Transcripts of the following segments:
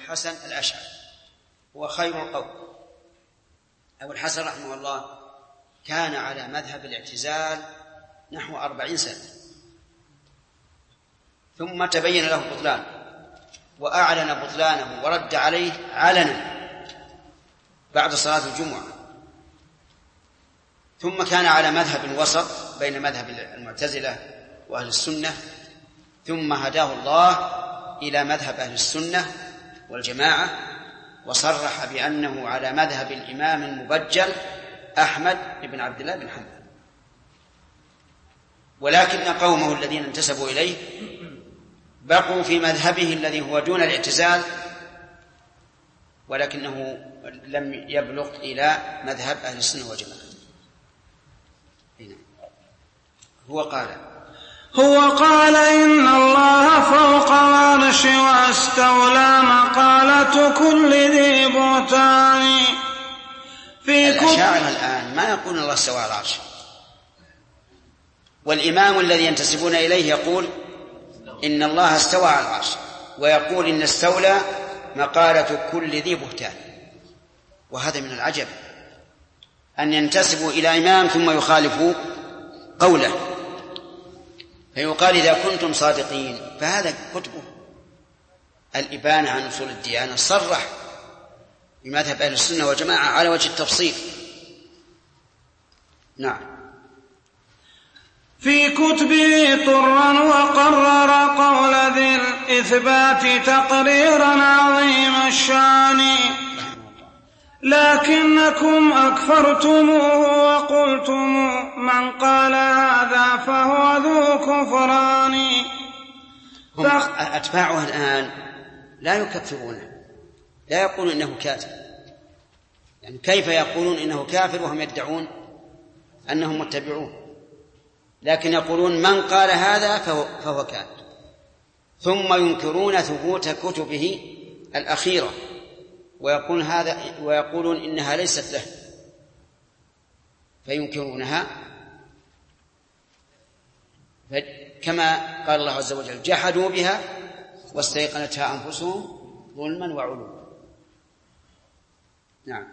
الحسن الأشعري هو خير القوم. أبو الحسن رحمه الله كان على مذهب الاعتزال نحو 40 سنة، ثم تبين له بطلان وأعلن بطلانه ورد عليه علنا بعد صلاة الجمعة، ثم كان على مذهب وسط بين مذهب المعتزلة وأهل السنة، ثم هداه الله إلى مذهب أهل السنة والجماعة، وصرح بأنه على مذهب الإمام المبجل أحمد بن عبد الله بن حنبل. ولكن قومه الذين انتسبوا إليه بقوا في مذهبه الذي هو دون الاعتزال، ولكنه لم يبلغ إلى مذهب أهل السنة والجماعة. هو قال إن الله فوق العرش واستولى مقالة كل ذي بهتان. الأشاعرة الآن ما يقول الله استوى على العرش، والإمام الذي ينتسبون إليه يقول إن الله استوى على العرش، ويقول إن استولى مقالة كل ذي بهتان. وهذا من العجب أن ينتسبوا إلى إمام ثم يخالفوا قوله، فيقال إذا كنتم صادقين فهذا كتبه الإبانة عن أصول الديانة صرح بمذهب أهل السنة والجماعة على وجه التفصيل. نعم. في كتبه طرا وقرر قول ذي الإثبات تقريرا عظيم الشان، لكنكم أكفرتموه وقلتم من قال هذا فهو ذو كفران. أتباعه الآن لا يكفرونه، لا يقولون إنه كافر. يعني كيف يقولون إنه كافر وهم يدعون أنهم متبعون؟ لكن يقولون من قال هذا فهو كافر، ثم ينكرون ثبوت كتبه الأخيرة ويقولون إنها ليست له، فينكرونها كما قال الله عز وجل جحدوا بها واستيقنتها أنفسهم ظلما وعلوا. نعم.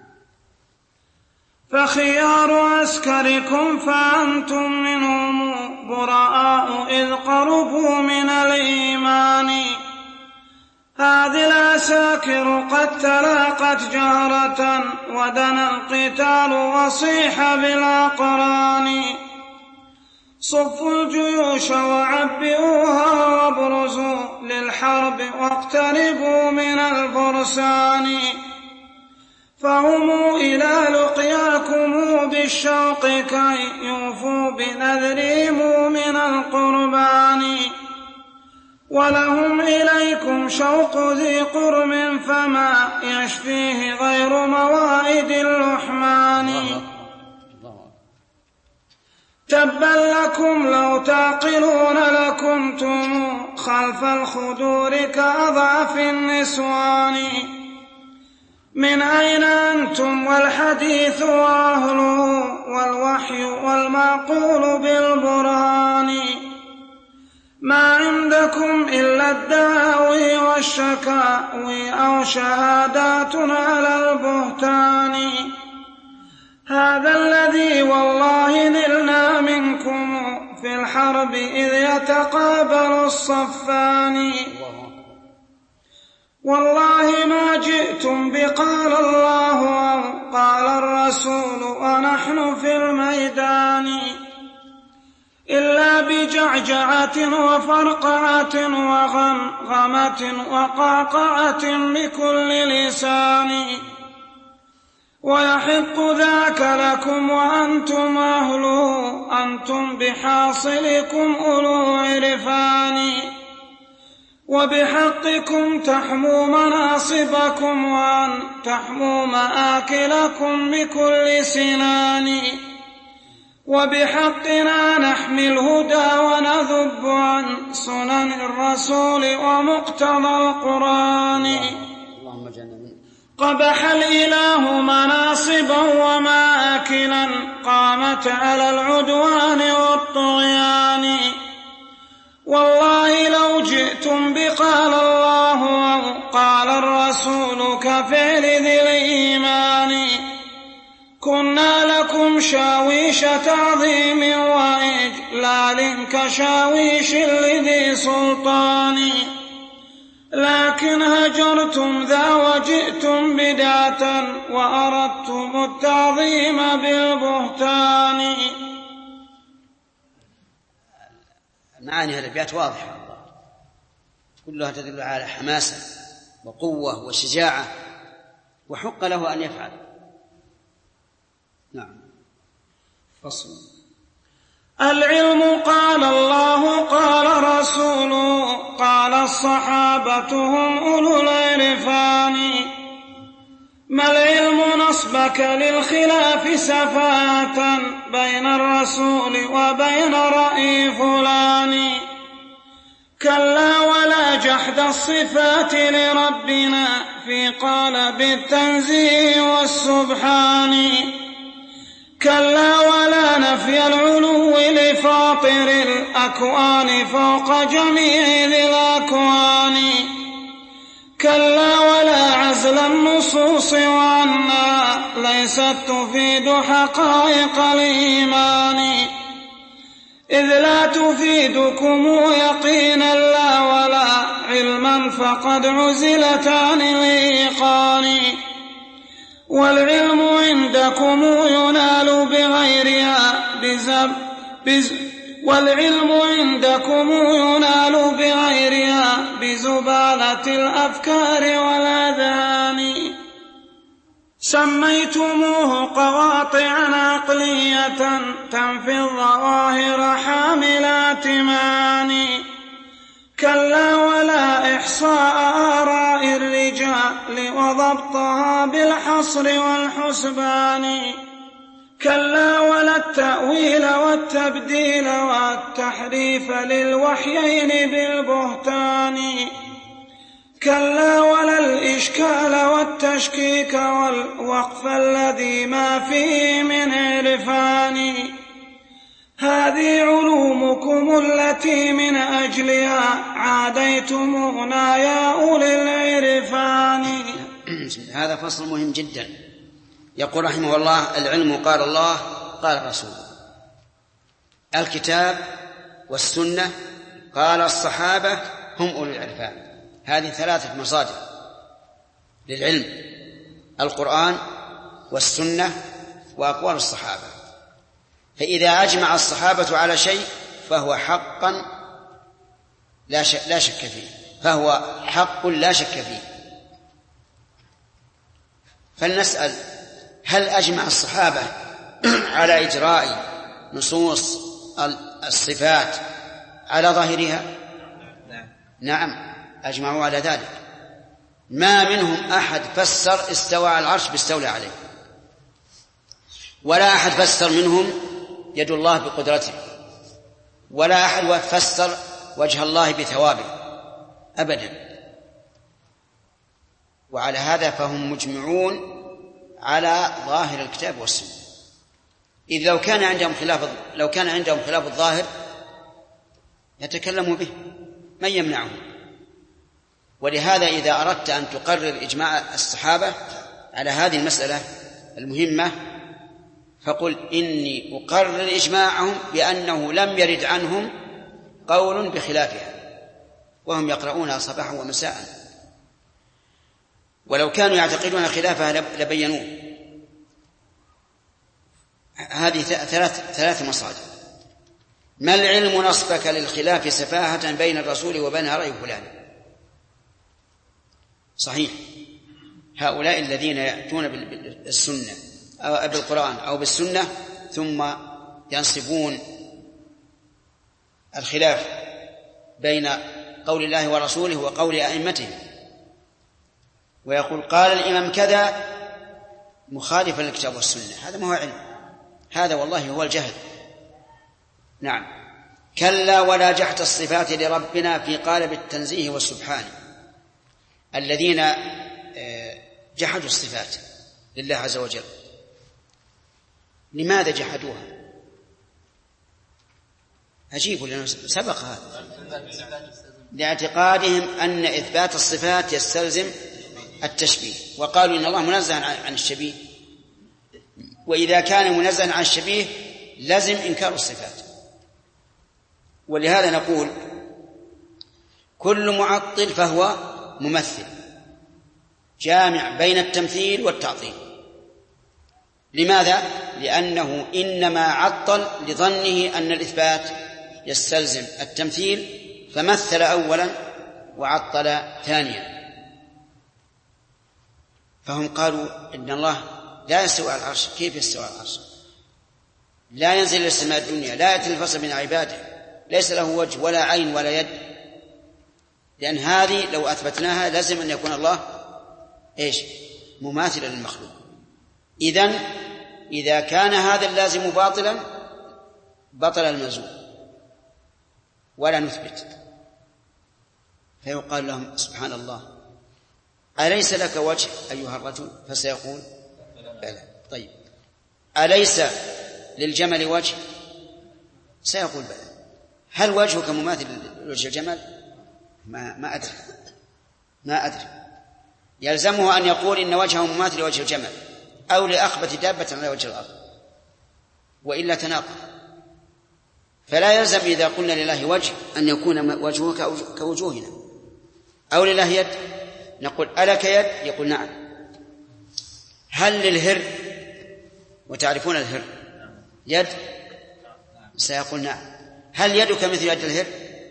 فخيار عسكركم فأنتم منهم براء إذ قربوا من الإيمان. هذه العساكر قد تلاقت جهرة ودنا القتال وصيح بالأقران. صفوا الجيوش وعبئوها وابرزوا للحرب واقتربوا من الفرسان. فهموا إلى لقياكم بالشوق كي يوفوا بنذرهم من القربان. ولهم إليكم شوق ذي قرم فما يشفيه غير موائد اللحمان. تبا لكم لو تعقلون لكنتم خلف الخدور كأضعف النسوان. من أين أنتم والحديث وأهله والوحي والمعقول بالبرهان. ما عندكم إلا الدعاوي والشكاوي أو شهادات على البهتان. هذا الذي والله نلنا منكم في الحرب إذ يتقابل الصفان. والله ما جئتم بقال الله أو قال الرسول ونحن في الميدان إلا بجعجعة وفرقعة وغمغمة وقعقعة بكل لسان. ويحق ذاك لكم وأنتم أهله أنتم بحاصلكم أولو عرفان. وبحقكم تحموا مناصبكم وأن تحموا مآكلكم بكل سنان. وبحقنا نحمي الهدى ونذب عن سنن الرسول ومقتضى القرآن. قبح الإله مناصبا ومآكلا قامت على العدوان والطغيان. والله لو جئتم بقال الله أو قال الرسول كفعل ذي الإيمان كنا لكم شاويش تعظيم وإجلال كشاويش لذي سلطان لكن هجرتم ذا وجئتم بدعة وأردتم التعظيم بالبهتان. معاني هذه الأبيات واضحة كلها تدل على حماسة وقوة وشجاعة وحق له أن يفعل. نعم. فصل. العلم قال الله قال رسوله قال الصحابة هم أولو العرفان ما العلم نصبك للخلاف سفاهة بين الرسول وبين رأي فلان كلا ولا جحد الصفات لربنا في قالب التنزيه والسبحان كلا ولا نفي العلو لفاطر الأكوان فوق جميع ذي الأكوان كلا ولا عزل النصوص وأنها ليست تفيد حقائق الإيمان إذ لا تفيدكم يقينا لا ولا علما فقد عزلت عن الإيقان والعلم عندكم ينال بغيرها بزبالة الأفكار والأذهان سميتموه قواطعا عقلية تنفي الظواهر حاملات معاني كلا ولا إحصاء آراء الرجال وضبطها بالحصر والحسبان كلا ولا التأويل والتبديل والتحريف للوحيين بالبهتان كلا ولا الإشكال والتشكيك والوقف الذي ما فيه من عرفان هذه علومكم التي من أجلها عاديتمونا يا أولي العرفان. هذا فصل مهم جدا. يقول رحمه الله العلم قال الله قال الرسول الكتاب والسنة قال الصحابة هم أولي العرفان. هذه 3 مصادر للعلم القرآن والسنة وأقوال الصحابة فإذا أجمع الصحابة على شيء فهو حقا لا شك فيه فهو حق لا شك فيه. فلنسأل هل أجمع الصحابة على إجراء نصوص الصفات على ظاهرها؟ نعم أجمعوا على ذلك. ما منهم أحد فسر استوى على العرش باستولى عليه ولا أحد فسر منهم يد الله بقدرته ولا أحد فسر وجه الله بثوابه أبدا. وعلى هذا فهم مجمعون على ظاهر الكتاب والسنة. إذ لو كان عندهم خلاف الظاهر يتكلموا به من يمنعهم. ولهذا إذا أردت أن تقرر إجماع الصحابة على هذه المسألة المهمة فقل إني أقرر إجماعهم بأنه لم يرد عنهم قول بخلافها وهم يقرؤونها صباحا ومساء ولو كانوا يعتقدون خلافها لبينوه. هذه 3 مصادر. ما العلم نصبك للخلاف سفاهة بين الرسول وبين رأي فلان. صحيح هؤلاء الذين يأتون بالسنة أو بالقرآن أو بالسنة ثم ينصبون الخلاف بين قول الله ورسوله وقول أئمته ويقول قال الإمام كذا مخالفا للكتاب والسنة. هذا ما هو علم، هذا والله هو الجهل. نعم. كلا ولا جحد الصفات لربنا في قالب التنزيه والسبحان. الذين جحدوا الصفات لله عز وجل لماذا جحدوها؟ عجيب لأنه سبق هذا. لاعتقادهم أن إثبات الصفات يستلزم التشبيه، وقالوا إن الله منزه عن الشبيه، وإذا كان منزه عن الشبيه لازم إنكار الصفات. ولهذا نقول كل معطل فهو ممثل جامع بين التمثيل والتعطيل. لماذا؟ لأنه إنما عطل لظنه أن الإثبات يستلزم التمثيل، فمثل أولا وعطل ثانيا. فهم قالوا إن الله لا يستوي على العرش. كيف يستوي على العرش؟ لا ينزل إلى السماء الدنيا، لا يأتي الفصل بين عباده، ليس له وجه ولا عين ولا يد. لأن هذه لو أثبتناها لازم أن يكون الله مماثلا للمخلوق. إذن إذا كان هذا اللازم باطلا بطل الملزوم ولا نثبت. فيقال لهم سبحان الله أليس لك وجه أيها الرجل؟ فسيقول بلى. طيب أليس للجمل وجه؟ سيقول بلى. هل وجهك مماثل لوجه الجمل؟ ما أدري. يلزمه أن يقول إن وجهه مماثل لوجه الجمل أو لأخبث دابة على وجه الأرض، وإلا تناقض. فلا يلزم إذا قلنا لله وجه أن يكون وجهه كوجوهنا، أو لله يد نقول ألك يد؟ يقول نعم. هل للهر، وتعرفون الهر يد؟ سيقول نعم. هل يدك مثل يد الهر؟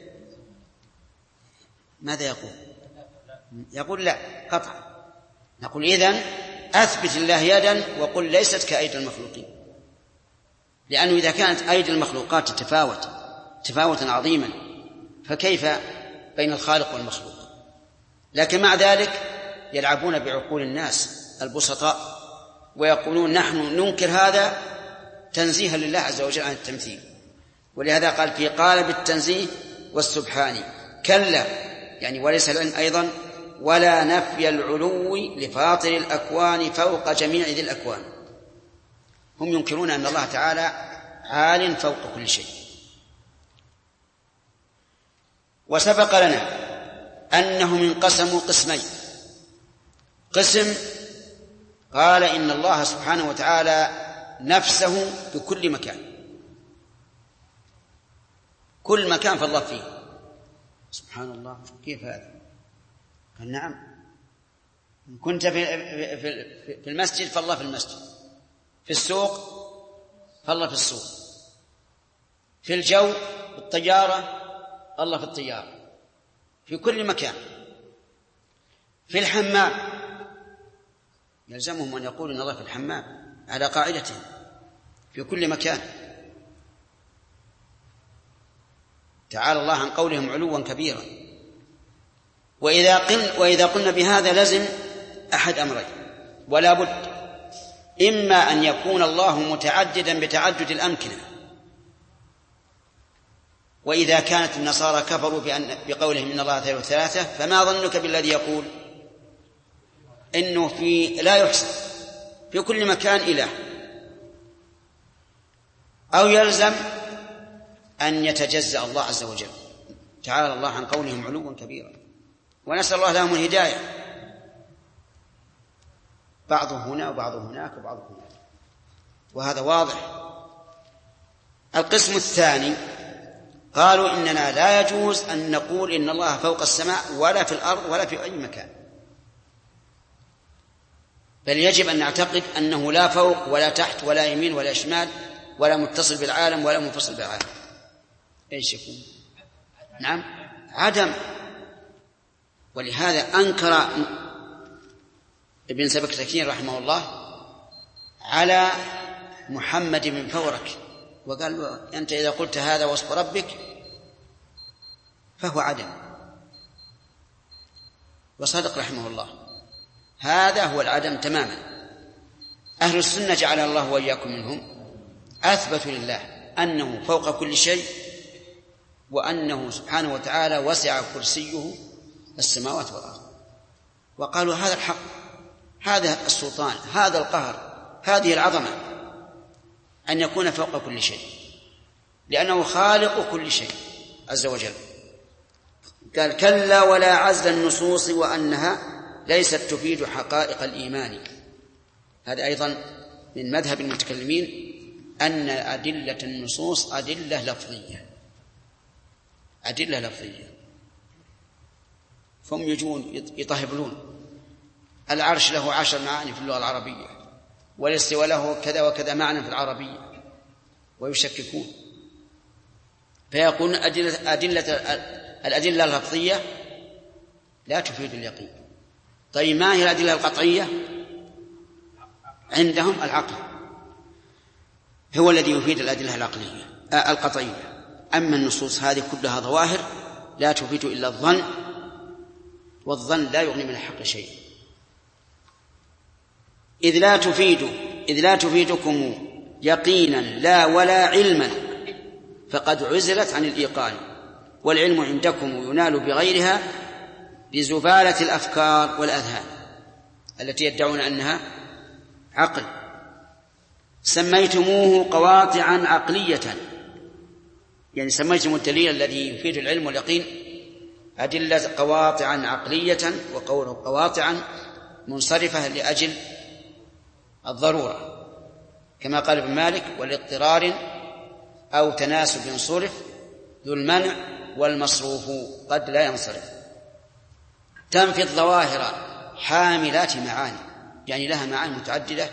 ماذا يقول؟ يقول لا قطعا. نقول إذن أثبت الله يدا وقل ليست كأيدي المخلوقين، لأنه إذا كانت أيدي المخلوقات تفاوتا عظيما فكيف بين الخالق والمخلوق؟ لكن مع ذلك يلعبون بعقول الناس البسطاء ويقولون نحن ننكر هذا تنزيها لله عز وجل عن التمثيل. ولهذا قال في قالب التنزيه والسبحان كلا، يعني وليس العلم أيضا، ولا نفي العلو لفاطر الأكوان فوق جميع ذي الأكوان. هم ينكرون أن الله تعالى عال فوق كل شيء. وسبق لنا أنهم انقسموا قسمين. قسم قال إن الله سبحانه وتعالى نفسه بكل مكان، كل مكان فالله فيه. سبحان الله، كيف هذا؟ قال نعم، إن كنت في المسجد فالله في المسجد، في السوق فالله في السوق، في الجو بالطيارة الله في الطيارة، في كل مكان. في الحمام يلزمهم أن يقولوا إن الله في الحمام على قاعدته في كل مكان. تعالى الله عن قولهم علوا كبيرا. وإذا قلنا بهذا لزم أحد أمرين ولا بد: إما أن يكون الله متعددا بتعدد الأمكنة، وإذا كانت النصارى كفروا بقولهم إن الله ثلاثة، فما ظنك بالذي يقول إنه لا يحصى في كل مكان إله؟ أو يلزم أن يتجزأ الله عز وجل. تعالى الله عن قولهم علوا كبيرا، ونسأل الله لهم الهداية، بعضه هنا وبعضه هناك وبعضه هناك، وهذا واضح. القسم الثاني قالوا إننا لا يجوز أن نقول إن الله فوق السماء ولا في الأرض ولا في أي مكان، بل يجب أن نعتقد أنه لا فوق ولا تحت ولا يمين ولا شمال ولا متصل بالعالم ولا منفصل بالعالم. ايش يكون؟ نعم، عدم. ولهذا أنكر ابن سبكتكين رحمه الله على محمد بن فورك وقال له: أنت إذا قلت هذا وصف ربك فهو عدم. وصدق رحمه الله، هذا هو العدم تماما. أهل السنة جعل الله وإياكم منهم أثبتوا لله أنه فوق كل شيء، وأنه سبحانه وتعالى وسع كرسيه السماوات والأرض، وقالوا هذا الحق، هذا السلطان، هذا القهر، هذه العظمة، أن يكون فوق كل شيء، لأنه خالق كل شيء عز وجل. قال كلا ولا عزل النصوص وأنها ليست تفيد حقائق الإيمان. هذا أيضا من مذهب المتكلمين أن أدلة النصوص أدلة لفظية، أدلة لفظية. فهم يجون يطهبلون العرش له 10 معاني في اللغة العربية، والاستواء له كذا وكذا معنى في العربية، ويشككون. فيقول الأدلة اللفظية لا تفيد اليقين. طيب ما هي الأدلة القطعية؟ عندهم العقل هو الذي يفيد الأدلة العقلية القطعية. أما النصوص هذه كلها ظواهر لا تفيد إلا الظن، والظن لا يغني من الحق شيء. إذ لا تفيدكم يقينا لا ولا علما فقد عزلت عن الإيقان، والعلم عندكم ينال بغيرها بزبالة الأفكار والأذهان التي يدعون أنها عقل. سميتموه قواطعا عقلية، يعني سميتم الدليل الذي يفيد العلم واليقين أدلة قواطعا عقلية، وقوله قواطعا منصرفة لأجل الضرورة، كما قال ابن مالك والاضطرار أو تناسب صرف ذو المنع والمصروف قد لا ينصرف. تنفي الظواهر حاملات معاني، يعني لها معاني متعددة،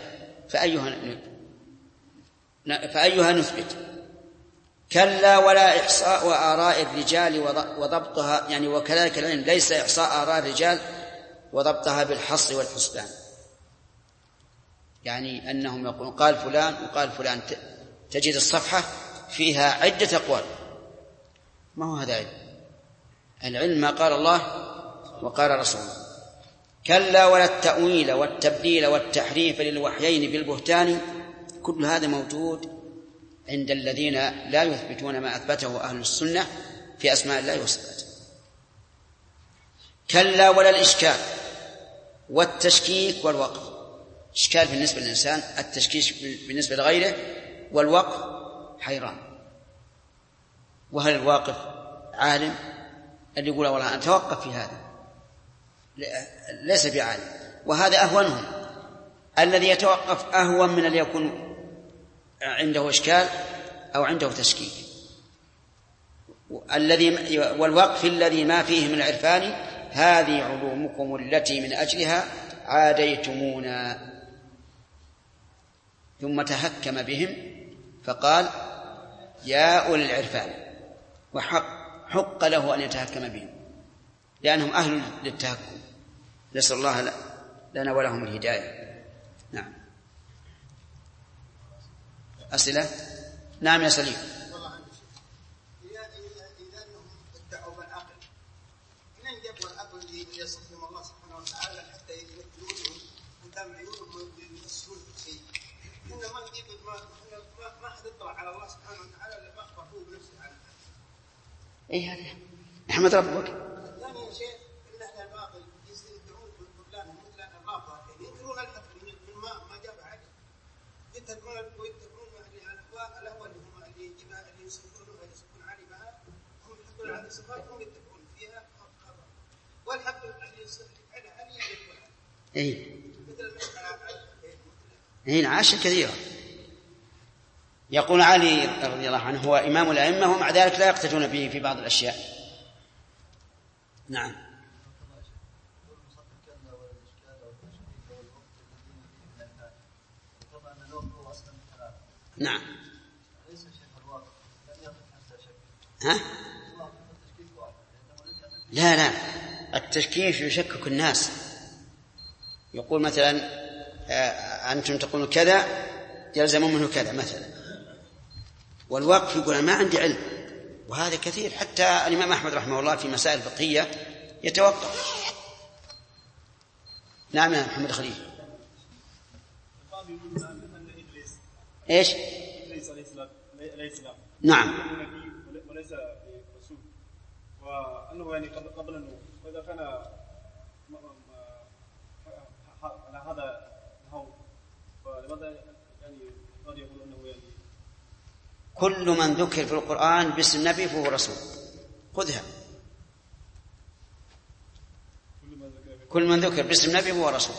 فأيها نثبت. كلا ولا إحصاء آراء الرجال وضبطها، يعني وكذلك العلم ليس إحصاء آراء الرجال وضبطها بالحص والحسبان، يعني أنهم يقولون قال فلان وقال فلان، تجد الصفحة فيها عدة أقوال. ما هو هذا علم؟ العلم ما قال الله وقال رسوله. كلا ولا التأويل والتبديل والتحريف للوحيين بالبهتان، كل هذا موجود عند الذين لا يثبتون ما أثبته أهل السنة في أسماء الله وصفاته. كلا ولا الإشكال والتشكيك والوقف. إشكال بالنسبة للإنسان، التشكيك بالنسبة لغيره، والوقف حيران. وهل الواقف عالم؟ اللي يقول والله أنا أتوقف في هذا ليس بعالم، وهذا أهونهم. الذي يتوقف أهون من اللي يكون عنده إشكال أو عنده تشكيك. والوقف الذي ما فيه من العرفان هذه علومكم التي من أجلها عاديتمونا. ثم تهكم بهم فقال يا أولي العرفان، وحق له أن يتهكم بهم لأنهم أهل للتهكم. نسأل الله لنا ولهم الهداية. نعم. أسئلة؟ نعم يا سليم. إذا أنهم ادعوا بالعقل، من يبغى العقل اللي يصفهم الله سبحانه وتعالى حتى يمثلونهم قدام عيونهم ويفسرون شيء؟ إنما ما حد يطلع على الله سبحانه وتعالى إلا ما أخبره بنفسه عنه. إيه هذا؟ أحمد ربك. ثاني شيء إن أهل الباطل يدعون بالبطلان مثل الرافضة، ينكرون الحق من ما جاب عليه، يتهمون الأول هم اللي يجيبها اللي يصفونه عليه بها، هم يحطون على صفات هم يتبعون فيها خبر، والحق اللي يصف على علي يقولها. إيه. مثل المسألة هنا عاشة كثيرة. يقول علي رضي الله عنه هو إمام الأئمة، ومع ذلك لا يقتدون به في بعض الأشياء. نعم. نعم. ها؟ لا التشكيك يشكك الناس. يقول مثلا أنتم تقولون كذا يلزم منه كذا مثلا، والوقف يقول أنا ما عندي علم، وهذا كثير. حتى الإمام أحمد رحمه الله في مسائل فقهية يتوقف. نعم يا محمد خليل. إيش؟ نعم. وليس رسول، وأنه يعني قبل أنه وإذا كان على هذا الهو، فلماذا يعني قد يقول أنه يعني كل من ذكر في القرآن باسم النبي فهو رسول. خذها. كل من ذكر باسم نبي هو رسول.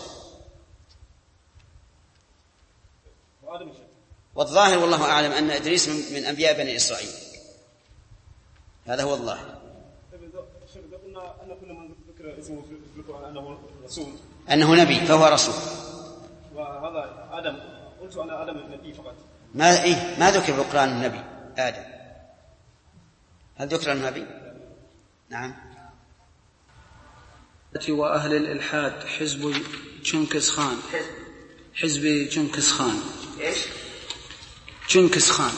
والظاهر والله أعلم أن إدريس من أنبياء بني إسرائيل، هذا هو الظاهر. قلنا أن كل من ذكر اسمه في القرآن أنه رسول، أنه نبي فهو رسول. وهذا آدم، قلت أنا آدم النبي فقط. ما ذكر في القرآن النبي آدم، هل ذكر النبي؟ نعم. وأهل الإلحاد حزب تشنكس خان. حزب تشنكس خان. إيش؟ تشنكس خان.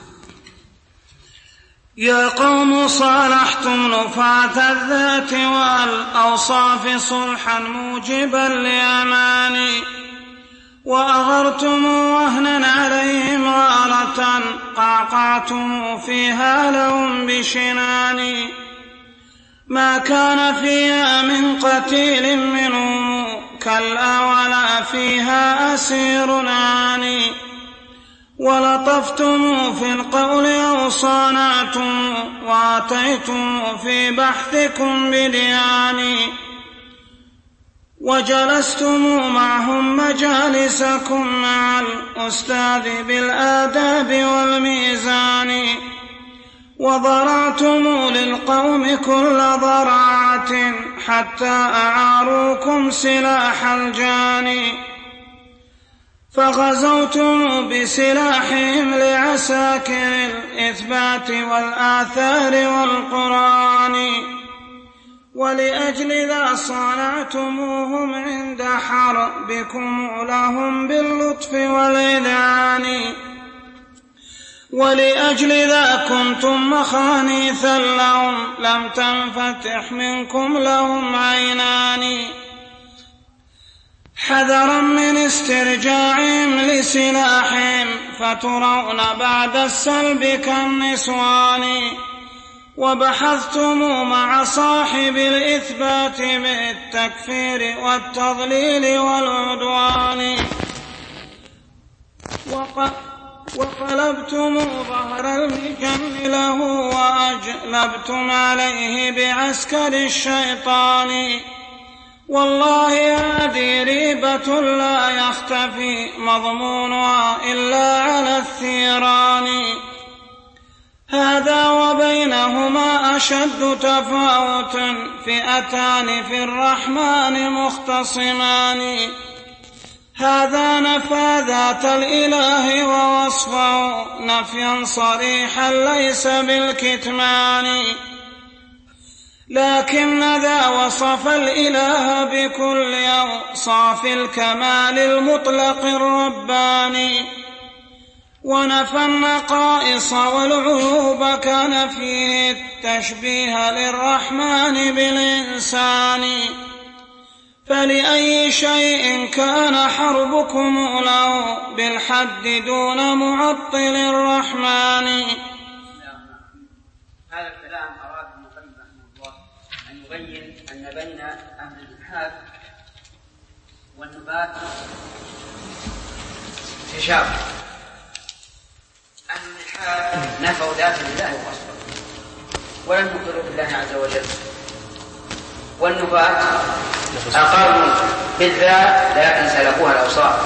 يا قوم صالحتم نفاة الذات والأوصاف صلحا موجبا لأماني، وأغرتم وهنا عليهم غارة قعقعتم فيها لهم بشناني، ما كان فيها من قتيل منهم كلا ولا فيها أسير عاني، ولطفتم في القول أو صانعتم واتيتم في بحثكم بدياني، وجلستم معهم مجالسكم مع الأستاذ بالآداب والميزان، وضرعتم للقوم كل ضرعة حتى أعاروكم سلاح الجاني، فغزوتم بسلاحهم لعساكر الإثبات والآثار والقرآن، ولأجل ذا صانعتموهم عند حربكم لهم باللطف والإذعان، ولأجل ذا كنتم مخانيثا لهم لم تنفتح منكم لهم عينان، حذرا من استرجاعهم لسلاحهم فترون بعد السلب كالنسوان، وبحثتم مع صاحب الإثبات بالتكفير والتضليل والعدوان، وقلبتم ظهر المجن له وأجلبتم عليه بعسكر الشيطان، والله هذه ريبة لا يختفي مضمونها إلا على الثيران، هذا وبينهما أشد تفاوت فئتان في الرحمن مختصمان، هذا نفى ذات الإله ووصفه نفيا صريحا ليس بالكتمان، لكن ذا وصف الإله بكل أوصاف الكمال المطلق الرباني، ونفى النقائص والعيوب كان فيه التشبيه للرحمن بالإنسان، فلأي شيء كان حربكم له بالحد دون معطل الرحمن. هذا الكلام أراد المقيم رحمه الله أن يبين أن بين أهل الإلحاد والنبات تشابه. أهل الإلحاد نفوا ذات الله ووصفه ولم يقروا بالله عز وجل، والنبات أقروا بالذات لكن سلبوها الأوصاف،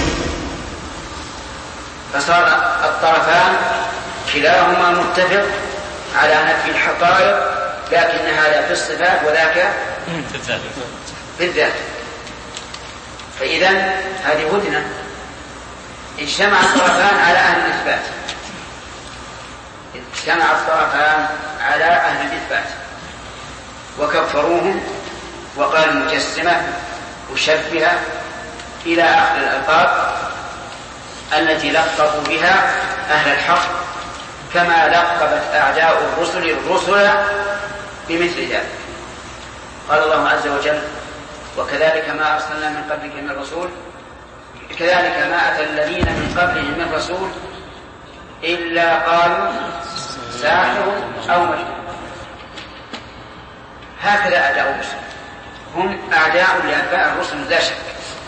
فصار الطرفان كلاهما متفق على نفي الحقائق، لكن هذا في الصفات وذاك في الذات. فإذا هذه هدنة، اجتمع الطرفان على أهل الإثبات، اجتمع الطرفان على أهل الإثبات وكفروهم وقالوا مجسمة وشبهة إلى آخر الألقاب التي لقبوا بها أهل الحق، كما لقبت أعداء الرسل بمثل ذلك. قال الله عز وجل: وكذلك ما أرسلنا من قبلك من رسول، كذلك ما أتى الذين من قبلهم من رسول إلا قالوا ساحر أو مجنون. هكذا أعداء الرسل، هم أعداء لأتباع الرسل لا شك.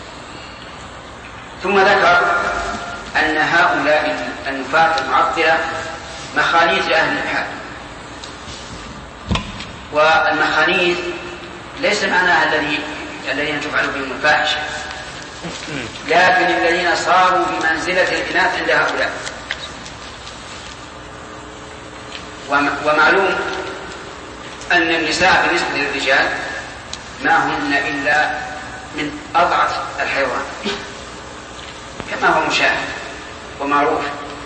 ثم ذكر أن هؤلاء النفاة المعطلة مخانيث لأهل الإلحاد، والمخانيث ليس معناها الذين تفعل بهم الفاحشة، لكن الذين صاروا بمنزلة الإناث عند هؤلاء. ومعلوم أن النساء بالنسبة للرجال ما هن إلا من أضعف الحيوان كما هو مشاهد ومعروف.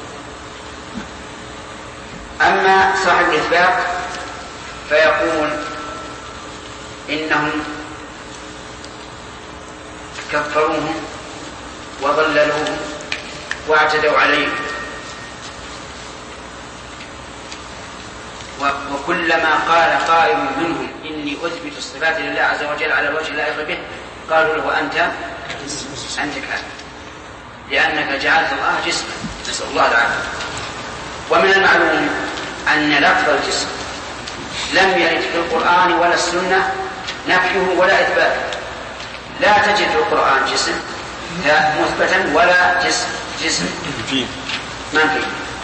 أما صاحب الإثبات فيقول إنهم كفروهم وضللوهم واعتدوا عليهم، وكلما قال قائل منهم إني أثبت الصفات لله عز وجل على الوجه اللائق به قالوا له أنت كافر، لأنك جعلت الله جسما، نسأل الله العافية. ومن المعلوم أن لفظ الجسم لم يرد في القرآن ولا السنة نفيه ولا إثباته. لا تجد في القرآن جسم مثبتا ولا جسم منفي.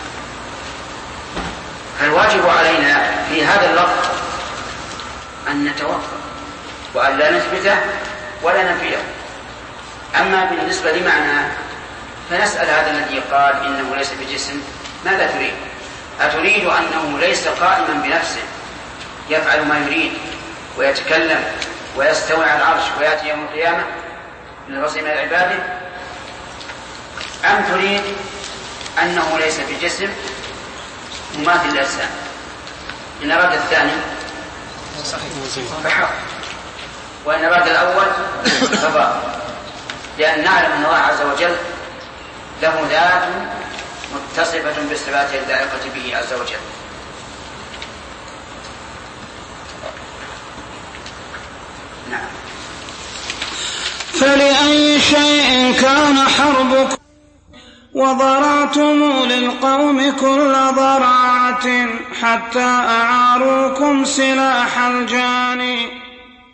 فالواجب علينا في هذا اللفظ أن نتوقف وأن لا نثبته ولا ننفيه. أما بالنسبة لمعنى فنسأل هذا الذي قال إنه ليس بجسم ماذا تريد؟ أتريد أنه ليس قائما بنفسه يفعل ما يريد ويتكلم ويستوي على العرش ويأتي يوم القيامة للرسول من عباده، أم تريد أنه ليس بجسم مماثل للأجسام؟ إن أراد الثاني فحق، وإن أراد الأول فباطل، لأن نعلم أن الله عز وجل له ذات متصفة بالصفات اللائقة به عز وجل. نعم. فلأي شيء كان حربكم وضرعتم للقوم كل ضراعة حتى أعاروكم سلاح الجاني،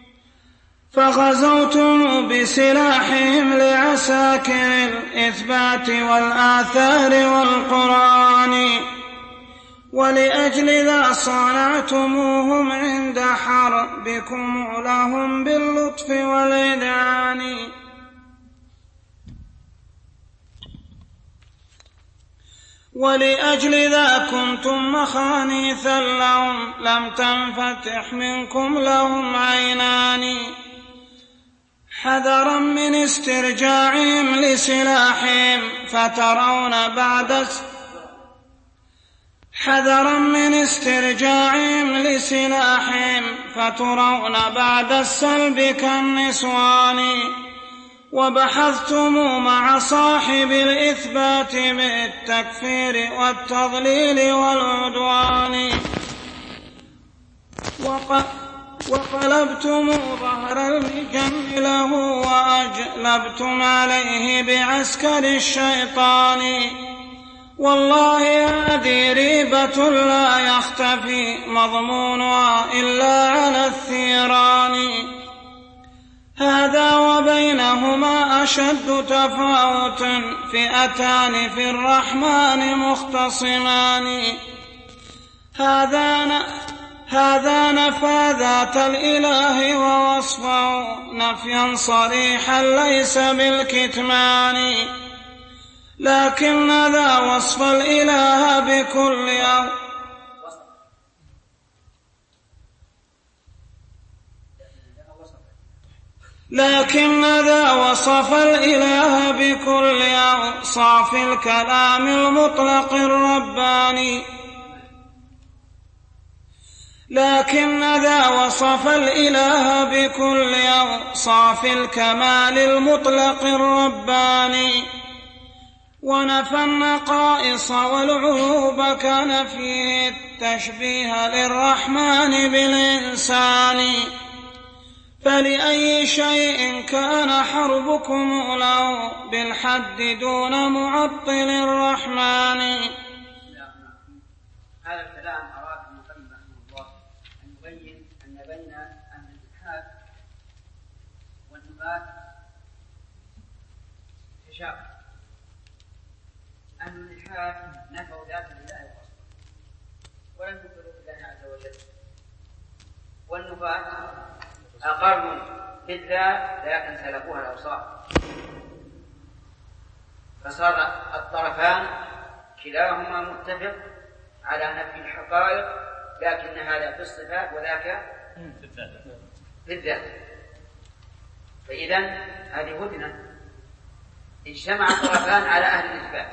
فغزوتم بسلاحهم لعساكر الإثبات والآثار والقرآن، ولأجل ذا صانعتموهم عند حربكم لهم باللطف والإذعان، ولأجل ذا كنتم مخانيثا لهم لم تنفتح منكم لهم عينان، حذرا من استرجاعهم لسلاحهم فترون بعد السلب كالنسوان، وبحثتم مع صاحب الإثبات بالتكفير والتضليل والعدوان، وقلبتم ظهر المجن له وأجلبتم عليه بعسكر الشيطان، والله هذه ريبة لا يختفي مضمونها إلا على الثيران، هذا وبينهما أشد تفاوت فئتان في الرحمن مختصمان، هذا نفى ذات الإله ووصفه نفيا صريحا ليس بالكتمان، لكن ذا وصف الإله بكل أوصاف الكلام المطلق الرباني، لكن ذا وصف الإله بكل أوصاف الكمال المطلق الرباني، ونفى النقائص والعيوب كان فيه التشبيه للرحمن بالإنسان، فلأي شيء كان حربكم له بالحد دون معطل الرحمن. هذا الكلام أراد المصنف رحمه الله أن يبين أن بين أهل الإلحاد والنفاة تشابه. أهل الإلحاد نفوا ذات الله وصفه ولم يقروا بالله عز وجل، والنفاة أقروا بالذات لكن سلبوها الأوصاف، فصار الطرفان كلاهما متفق على نفي الحقائق، لكن هذا في الصفات وذاك في الذات. فإذن هذه هدنة، اجتمع الطرفان على أهل الإثبات،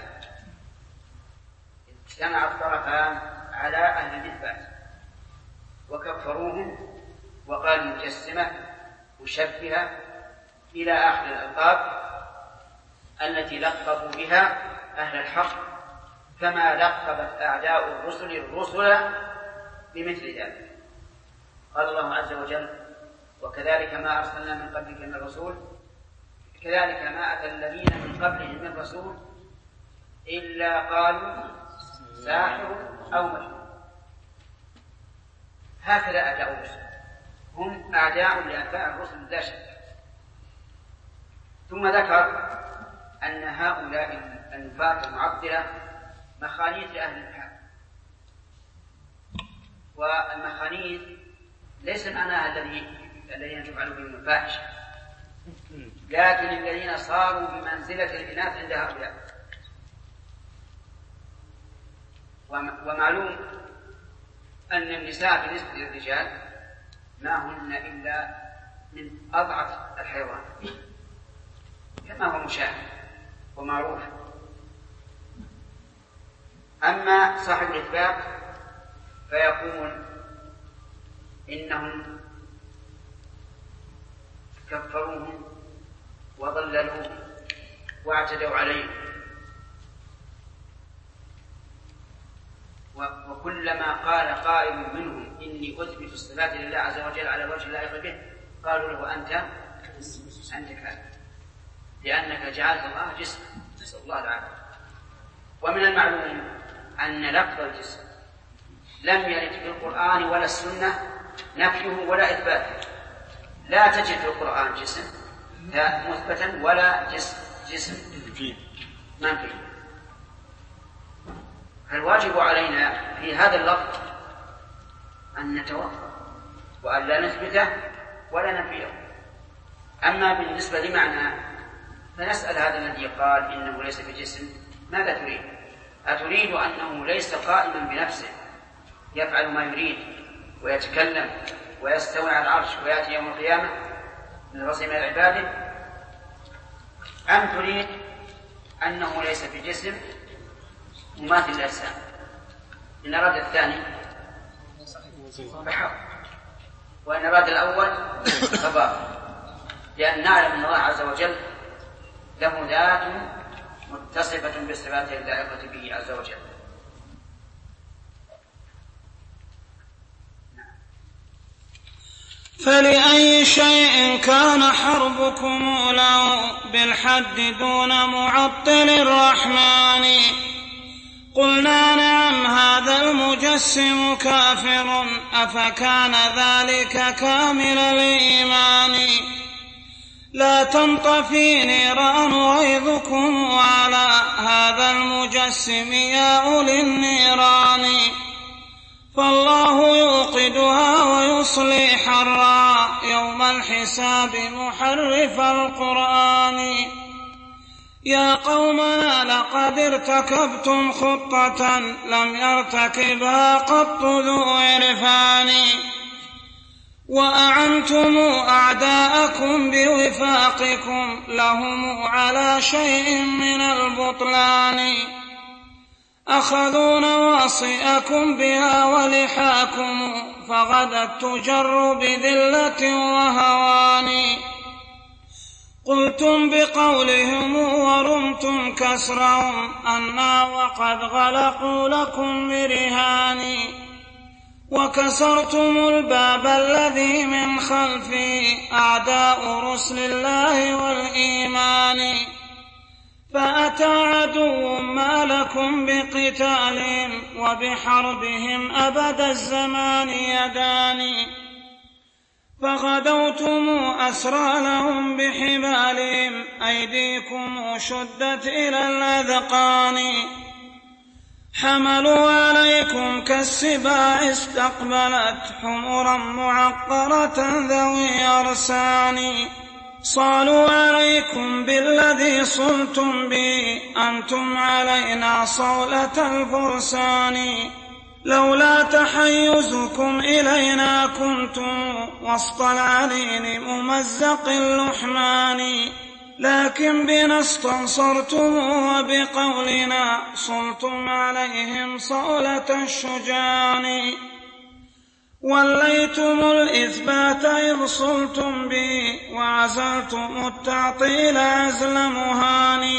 اجتمع الطرفان على أهل الإثبات وكفروهم وقال مجسمة مشبهة إلى آخر الألقاب التي لقبوا بها أهل الحق، كما لقبت أعداء الرسل بمثل ذلك. قال الله عز وجل: وكذلك ما أرسلنا من قبلك من رسول، كذلك ما أتى الذين من قبلهم من رسول إلا قالوا ساحر أو مجنون. هكذا أعداء الرسل، هم أعداء لأتباع الرسل لا شك. ثم ذكر أن هؤلاء النفاة المعطلة مخانيث لأهل الحق، والمخانيث ليس معناها الذين تفعل بهم الفاحشة، لكن الذين صاروا بمنزلة الإناث عند هؤلاء. ومعلوم أن النساء بالنسبة للرجال ما هن إلا من أضعف الحيوان كما هو مشاهد ومعروف. أما صاحب الإثبات فيقول إنهم كفروهم وضللوا واعتدوا عليهم، وكلما قال قائل منهم إني أثبت الصفات لله عز وجل على وجه اللائق به قالوا له أنت كافر، لأنك جعلت الله جسما، نسأل الله العافية. ومن المعلوم أن لفظ الجسم لم يرد في القرآن ولا السنة نفيه ولا إثباته. لا تجد في القرآن جسم مثبتا ولا جسم منفي. فالواجب علينا في هذا اللفظ أن نتوقف وأن لا نثبته ولا ننفيه. أما بالنسبة لمعنى فنسأل هذا الذي قال إنه ليس بجسم ماذا تريد؟ أتريد أنه ليس قائما بنفسه يفعل ما يريد ويتكلم ويستوي على العرش ويأتي يوم القيامة من رسم عباده، أم تريد أنه ليس بجسم مماثل الأجسام؟ إن أراد الثاني فحق، وإن أراد الأول فباطل، لأن نعلم أن الله عز وجل له ذات متصفة بصفاته اللائقة به عز وجل. فلأي شيء كان حربكم له بالحد دون معطل الرحمن؟ قلنا نعم هذا المجسم كافر، أفكان ذلك كامل الإيمان؟ لا تنطفي نيران غيظكم على هذا المجسم يا أولي النيران، فالله يوقدها ويصلي حرا يوم الحساب محرف القرآن. يا قومنا لقد ارتكبتم خطة لم يرتكبها قط ذو عرفان، وأعنتم أعداءكم بوفاقكم لهم على شيء من البطلان، أخذوا نواصئكم بها ولحاكم فغدت تجر بذلة وهوان. قلتم بقولهم ورمتم كسرهم أنا وقد غلقوا لكم برهان، وكسرتم الباب الذي من خلفه أعداء رسل الله والإيمان، فأتى عدو ما لكم بقتالهم وبحربهم أبد الزمان يدان، فغدوتم أسرى لهم بحبالهم أيديكم شدت إلى الأذقان، حملوا عليكم كالسباع استقبلت حمرا معقرة ذوي أرسان صالوا عليكم بالذي صلتم به أنتم علينا صولة الفرسان لولا تحيزكم إلينا كنتم وسط العلين ممزق اللحمان لكن بنا استنصرتم وبقولنا صلتم عليهم صولة الشجان وليتم الإثبات إذ صلتم به وعزلتم التعطيل عزل مهان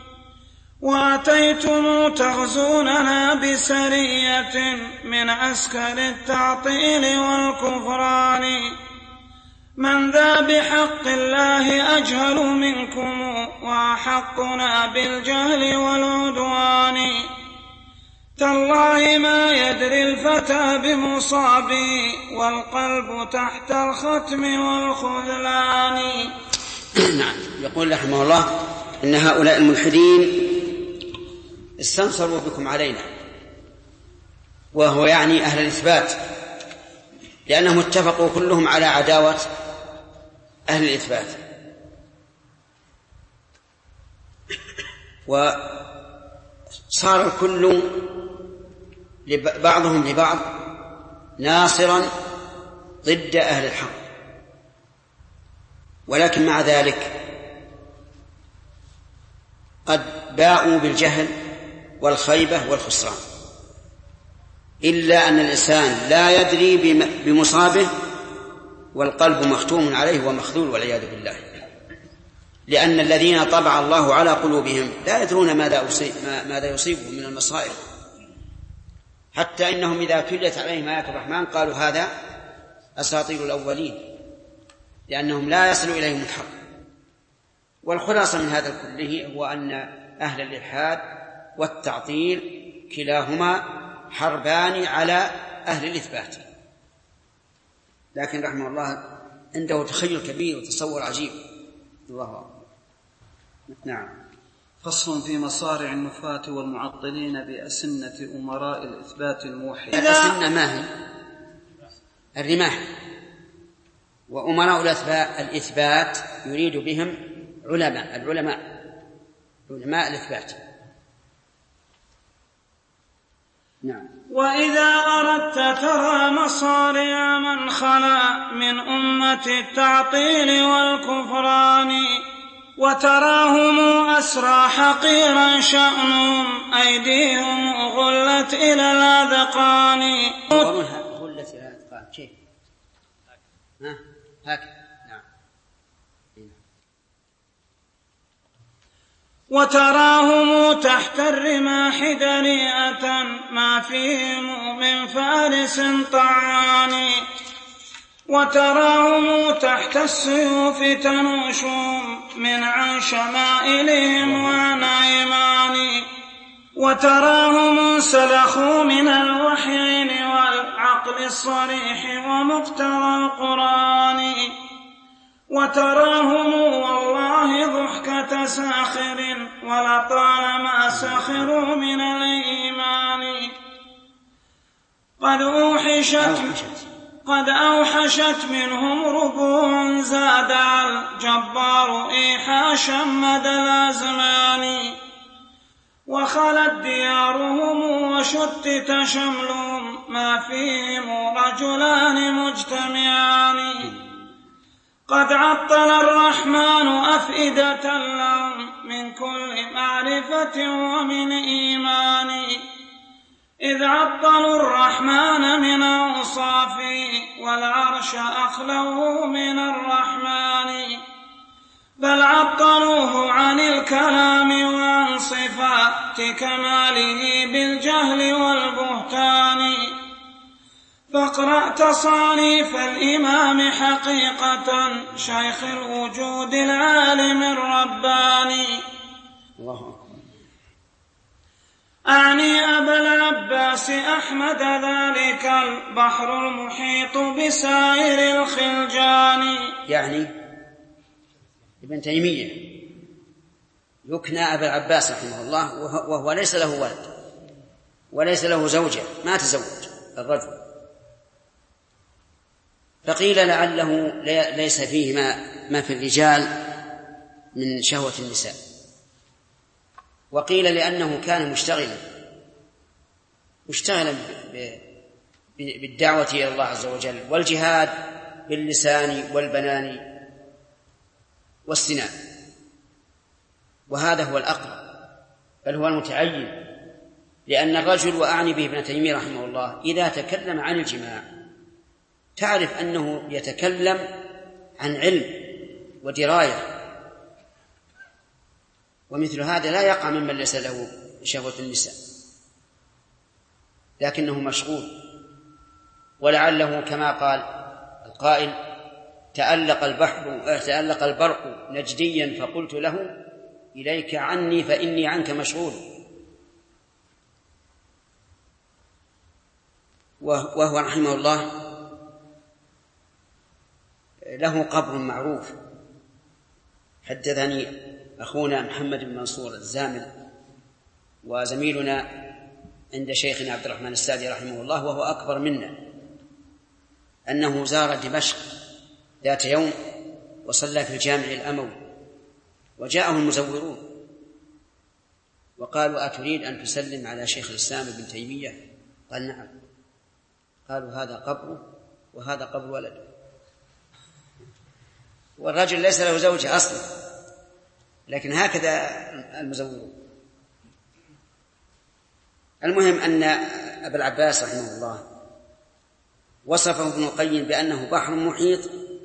وأتيتم تغزوننا بسرية من عسكر التعطيل والكفران من ذا بحق الله أجهل منكم وأحقنا بالجهل والعدوان تالله ما يدري الفتى بمصابه والقلب تحت الختم والخذلان. نعم. يقول رحمه الله إن هؤلاء الملحدين استنصروا بكم علينا، وهو يعني أهل الإثبات، لأنهم اتفقوا كلهم على عداوة أهل الإثبات، وصار الكل بعضهم لبعض ناصرا ضد أهل الحق. ولكن مع ذلك قد باءوا بالجهل والخيبة والخسران، إلا أن الإنسان لا يدري بمصابه والقلب مختوم عليه ومخذول والعياذ بالله، لأن الذين طبع الله على قلوبهم لا يدرون ماذا يصيبهم من المصائب، حتى إنهم إذا تليت عليهم آيات الرحمن قالوا هذا أساطير الأولين، لأنهم لا يصل إليهم الحق. والخلاصة من هذا كله هو أن أهل الإلحاد والتعطيل كلاهما حربان على أهل الإثبات، لكن رحمه الله عنده تخيل كبير وتصور عجيب. الله أكبر. نعم. فصل في مصارع النفاة والمعطلين بأسنة أمراء الإثبات الموحد. الأسنة ما هي؟ الرماح. وأمراء الإثبات يريد بهم علماء الإثبات. نعم. وإذا أردت ترى مصارع من خلا من أمة التعطيل والكفران وتراهم أسرى حقيرا شأنهم أيديهم غلت إلى الأذقان. غلت إلى الأذقان كيف؟ هكذا. نعم. وتراهم تحت الرماح دنيئة ما فيهم من فارس طعان وتراهم تحت السيوف تنوشهم من عن شمائلهم وعن أيمان وتراهم سلخوا من الوحيين والعقل الصريح ومقتضى القرآن وتراهم والله ضحكة ساخر ولطالما سخروا من الإيمان قد أوحشت منهم ربوع زاد الجبار إيحاشا مدى الأزمان وخلت ديارهم وشتت شملهم ما فيهم رجلان مجتمعان قد عطل الرحمن أفئدة لهم من كل معرفة ومن إيمان إذ عطلوا الرحمن من أوصافه والعرش أخلوه من الرحمن بل عطلوه عن الكلام وعن صفات كماله بالجهل والبهتان فاقرأ تصانيف الإمام حقيقة شيخ الوجود العالم الرباني. الله أكبر. أعني أبا العباس أحمد ذلك البحر المحيط بسائر الخلجان. يعني ابن تيمية يكنى أبا العباس رحمه الله وهو ليس له ولد، وليس له زوجة، ما تزوج الرجل، فقيل لعله ليس فيه ما في الرجال من شهوة النساء، وقيل لأنه كان مشتغلا بالدعوة إلى الله عز وجل والجهاد باللسان والبنان والسنان، وهذا هو الأقرب بل هو المتعين، لأن الرجل، وأعني به ابن تيمية رحمه الله، إذا تكلم عن الجماع تعرف أنه يتكلم عن علم ودراية، ومثل هذا لا يقع ممن ليس له شهوة النساء، لكنه مشغول، ولعله كما قال القائل: تألق البرق نجديا فقلت له إليك عني فإني عنك مشغول. وهو رحمه الله له قبر معروف. حدثني أخونا محمد بن منصور الزامل وزميلنا عند شيخنا عبد الرحمن السعدي رحمه الله وهو أكبر منا، أنه زار دمشق ذات يوم وصلى في الجامع الأموي، وجاءه المزورون وقالوا: أتريد أن تسلم على شيخ الإسلام ابن تيمية؟ قال: نعم. قالوا: هذا قبره وهذا قبر ولده، والرجل ليس له زوجة أصلا، لكن هكذا المزورون. المهم أن أبا العباس رحمه الله وصفه ابن القيم بأنه بحر محيط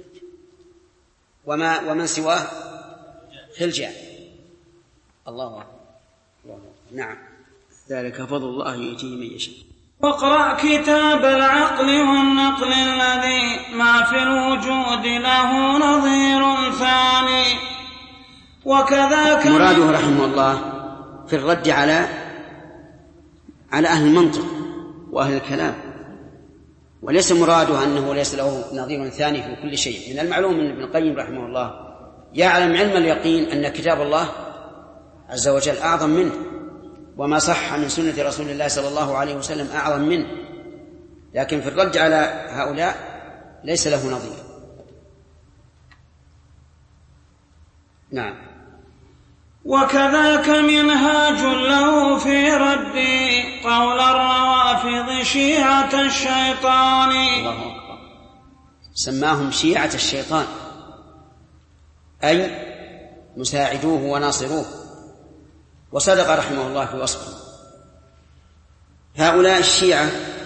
ومن سواه خلجان. الله أكبر. نعم، ذلك فضل الله يؤتيه من يشاء. واقرأ كتاب العقل والنقل الذي ما في الوجود له نظير ثاني. وكذاك مراده رحمه الله في الرد على أهل المنطق وأهل الكلام، وليس مراده أنه ليس له نظير ثاني في كل شيء. من المعلوم من ابن القيم رحمه الله يعلم علم اليقين أن كتاب الله عز وجل أعظم منه، وما صح من سنة رسول الله صلى الله عليه وسلم أعظم منه، لكن في الرد على هؤلاء ليس له نظير. نعم. وكذاك منهاج له في رد قول الروافض شيعة الشيطان. الله أكبر. سماهم شيعة الشيطان، أي مساعدوه وناصروه، وصدق رحمه الله في وصفه. هؤلاء الشيعة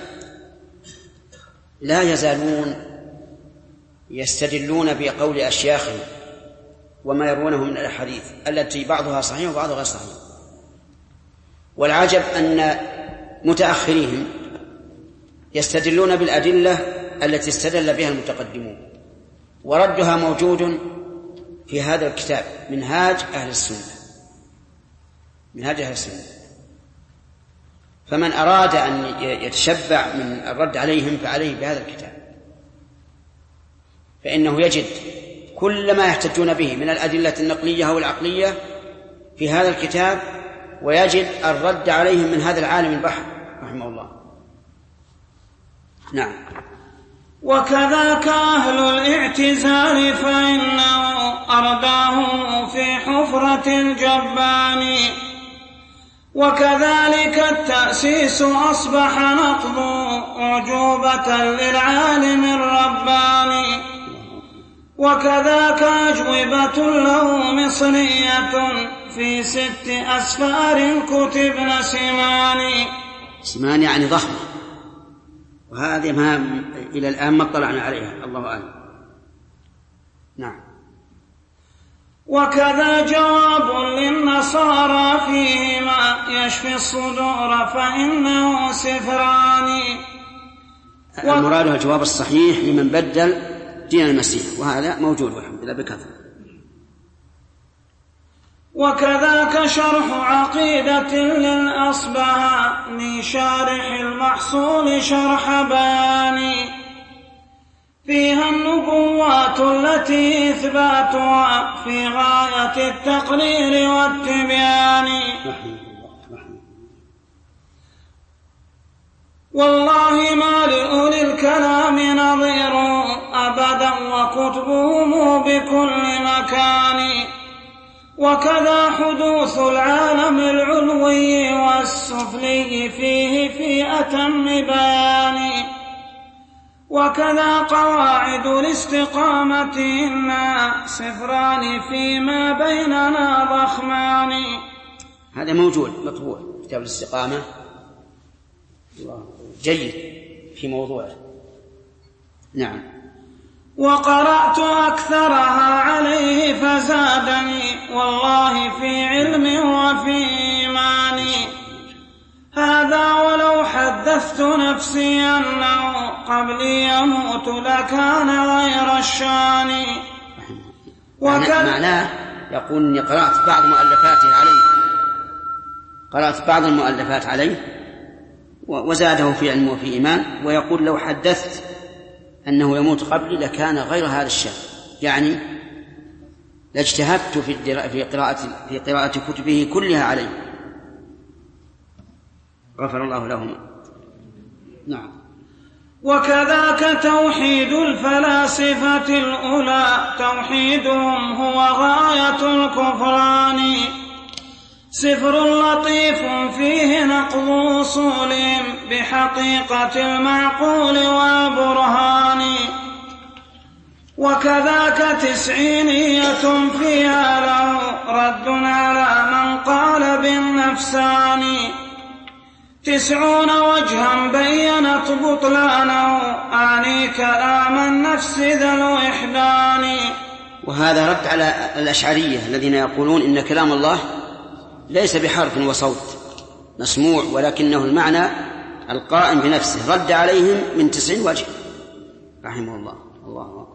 لا يزالون يستدلون بقول أشياخهم وما يرونه من الأحاديث التي بعضها صحيح وبعضها غير صحيح. والعجب أن متأخريهم يستدلون بالأدلة التي استدل بها المتقدمون، وردها موجود في هذا الكتاب منهاج أهل السنة. فمن أراد أن يتشبع من الرد عليهم فعليه بهذا الكتاب، فإنه يجد كل ما يحتجون به من الأدلة النقلية أو العقلية في هذا الكتاب، ويجد الرد عليهم من هذا العالم البحر رحمه الله. نعم. وكذاك أهل الاعتزال فإنه أرداه في حفرة الجبان. وكذلك التأسيس أصبح نقض أعجوبة للعالم الرباني. وكذاك أجوبة له مصرية في 6 أسفار كتبن سمان يعني ضخمة، وهذه ما إلى الآن ما اطلعنا عليها، الله أعلم. نعم. وكذا جواب للنصارى فيهما يشفي الصدور فإنه سفران. المراد الجواب الصحيح لمن بدل دين المسيح، وهذا موجود والحمد لله بكثرة. وكذاك شرح عقيدة للأصبهاني شارح المحصول شرح بيان، فيها النبوات التي إثباتها في غاية التقرير والتبيان. والله ما لأولي الكلام نظير أبدا وكتبهم بكل مكان. وكذا حدوث العالم العلوي والسفلي فيه في أتم بيان. وكذا قواعد الاستقامة إنا صفران فيما بيننا ضخمان. هذا موجود مطبوع كتاب الاستقامة جيد في موضوعه. نعم. وقرأت أكثرها عليه فزادني والله في علم وفي إيمان. هذا ولو حدثت نفسي أنه قبلي يموت لكان غير الشان. معناه يقول إني قرأت بعض المؤلفات عليه وزاده في علم وفي إيمان. ويقول لو حدثت أنه يموت قبلي لكان غير هذا الشان، يعني لاجتهدت في قراءة كتبه كلها عليه. غفر الله لهم. نعم. وكذاك توحيد الفلاسفة الأولى توحيدهم هو غاية الكفران. سفر لطيف فيه نقض أصولهم بحقيقة المعقول والبرهان. وكذاك تسعينية فيها له رد على من قال بالنفسان. 90 وجها بينت بطلانه آني كلام النفس ذا الوحدان. وهذا رد على الأشعرية الذين يقولون إن كلام الله ليس بحرف وصوت مسموع ولكنه المعنى القائم بنفسه. رد عليهم من 90 وجه رحمه الله. الله.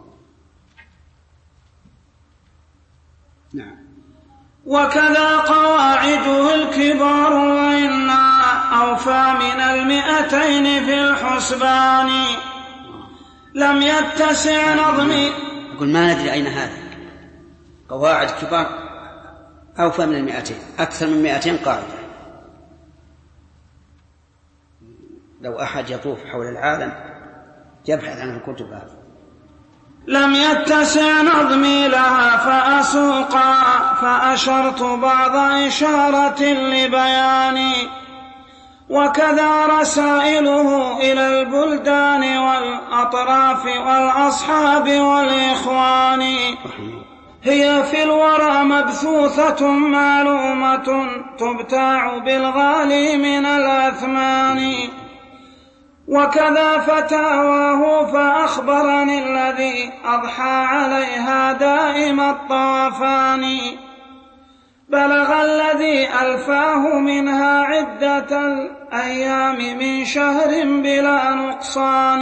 نعم. وكذا قواعده الكبار وإنا أوفى من 200 في الحسبان. لم يتسع نظمي. أقول ما ندري أين هذا. قواعد كبار أوفى من 200 أكثر من 200 قاعدة. لو أحد يطوف حول العالم يبحث عن الكتب هذه. لم يتسع نظمي لها فأسوقا فأشرت بعض إشارة لبياني. وكذا رسائله إلى البلدان والأطراف والأصحاب والإخوان. هي في الورى مبثوثة معلومة تبتاع بالغالي من الأثمان. وكذا فتاواه فأخبرني الذي أضحى عليها دائم الطوفان. بلغ الذي ألفاه منها عدة الأيام من شهر بلا نقصان.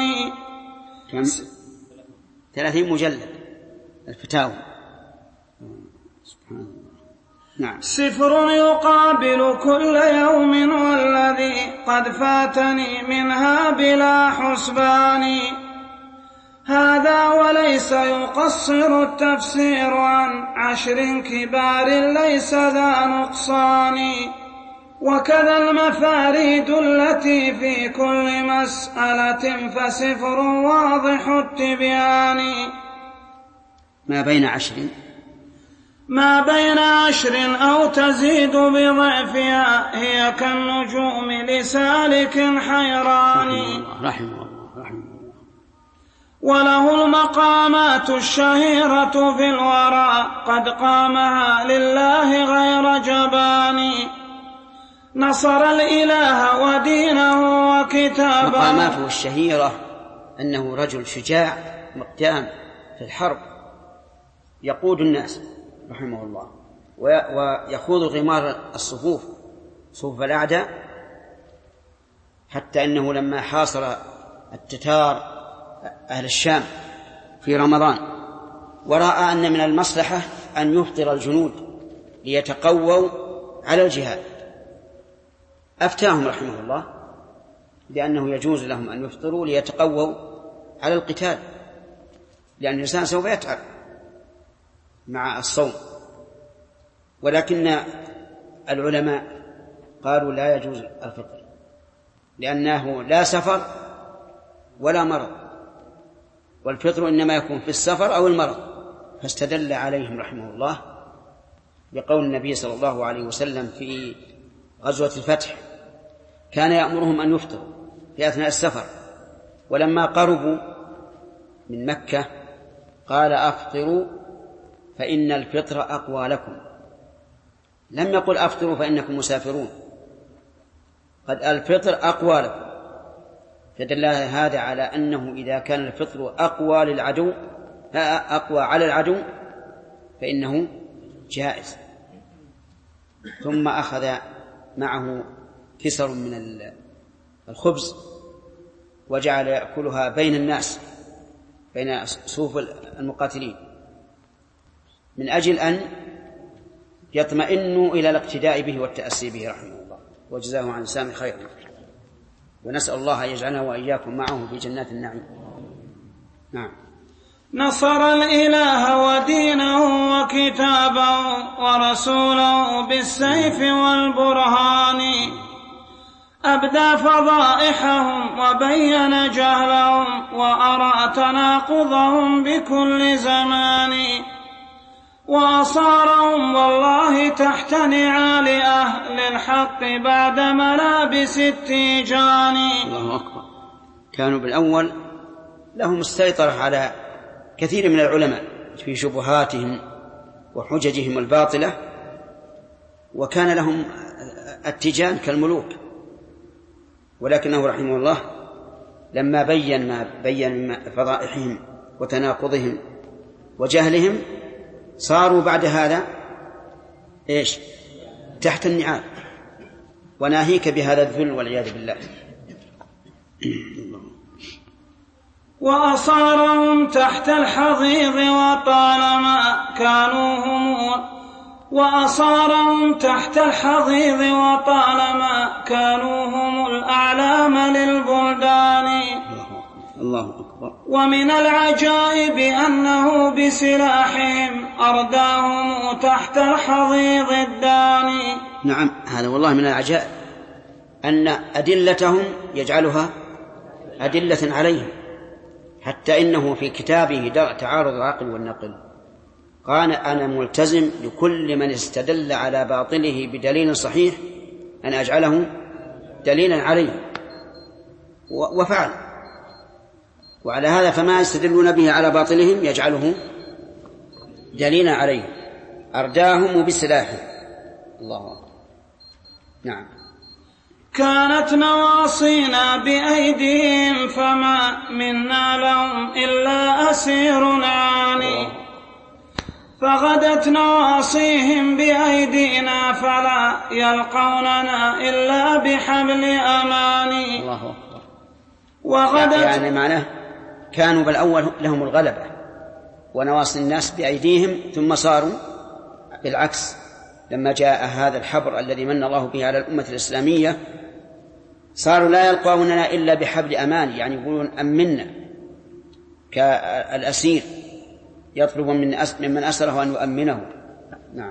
30 مجلد الفتاوى. سبحان الله. نعم. سفر يقابل كل يوم والذي قد فاتني منها بلا حسبان. هذا وليس يقصر التفسير عن 10 كبار ليس ذا نقصان. وكذا المفاريد التي في كل مسألة فسفر واضح التبيان. ما بين 10 أو تزيد بضعفها هي كالنجوم لسالك حيران. رحمه الله. وله المقامات الشهيرة في الورى قد قامها لله غير جبان. نصر الإله ودينه وكتابه. مقاماته الشهيرة أنه رجل شجاع مقدام في الحرب يقود الناس رحمه الله ويخوض غمار الصفوف صفوف الأعداء، حتى أنه لما حاصر التتار أهل الشام في رمضان ورأى أن من المصلحة أن يفطر الجنود ليتقووا على الجهاد أفتاهم رحمه الله بأنه يجوز لهم أن يفطروا ليتقووا على القتال، لأن الإنسان سوف يتعب مع الصوم. ولكن العلماء قالوا لا يجوز الفطر لأنه لا سفر ولا مرض، والفطر إنما يكون في السفر أو المرض. فاستدل عليهم رحمه الله بقول النبي صلى الله عليه وسلم في غزوة الفتح كان يأمرهم أن يفطروا في أثناء السفر، ولما قربوا من مكة قال أفطروا فإن الفطر أقوى لكم، لم يقل أفطروا فإنكم مسافرون، قد الفطر أقوى لكم. فدل هذا على أنه إذا كان الفطر أقوى على العدو فإنه جائز. ثم أخذ معه كسر من الخبز وجعل يأكلها بين الناس، بين صفوف المقاتلين، من أجل أن يطمئنوا إلى الاقتداء به والتأسي به رحمه الله، وجزاه عن سامي خيرا. ونسأل الله أن يجعلنا وإياكم معه في جنات النعيم. نعم. نصر الإله ودينه وكتابه ورسوله بالسيف والبرهان، أبدى فضائحهم وبين جهلهم وأرى تناقضهم بكل زمان، وأصارهم والله تحت نعال أهل الحق بعد ملابس التيجان. الله أكبر. كانوا بالأول لهم السيطرة على كثير من العلماء في شبهاتهم وحججهم الباطلة، وكان لهم التيجان كالملوك، ولكنه رحمه الله لما بين فضائحهم وتناقضهم وجهلهم صاروا بعد هذا تحت النعال، وناهيك بهذا الذل والعياذ بالله. وأصارهم تحت الحضيض وطالما كانوا هم الأعلام للبلدان. الله أكبر. ومن العجائب أنه بسلاحهم أرداهم تحت الحضيض الداني. نعم، هذا والله من العجائب أن أدلتهم يجعلها أدلة عليهم، حتى إنه في كتابه تعارض العقل والنقل قال أنا ملتزم لكل من استدل على باطله بدليل صحيح أن أجعله دليلا عليه، وفعل. وعلى هذا فما يستدلون به على باطلهم يجعله دليلا عليه، أرداهم بسلاحه. الله أكبر. نعم. كانت نواصينا بأيديهم فما منا لهم إلا أسير عاني، فغدت نواصيهم بأيدينا فلا يلقوننا إلا بحبل أماني. الله أكبر. يعني معناه كانوا بالأول لهم الغلبة ونواصي الناس بأيديهم، ثم صاروا بالعكس لما جاء هذا الحبر الذي من الله به على الأمة الإسلامية صاروا لا يلقوننا إلا بحبل أمان، يعني يقولون أمنا كالأسير يطلب من أسره أن يؤمنه. نعم.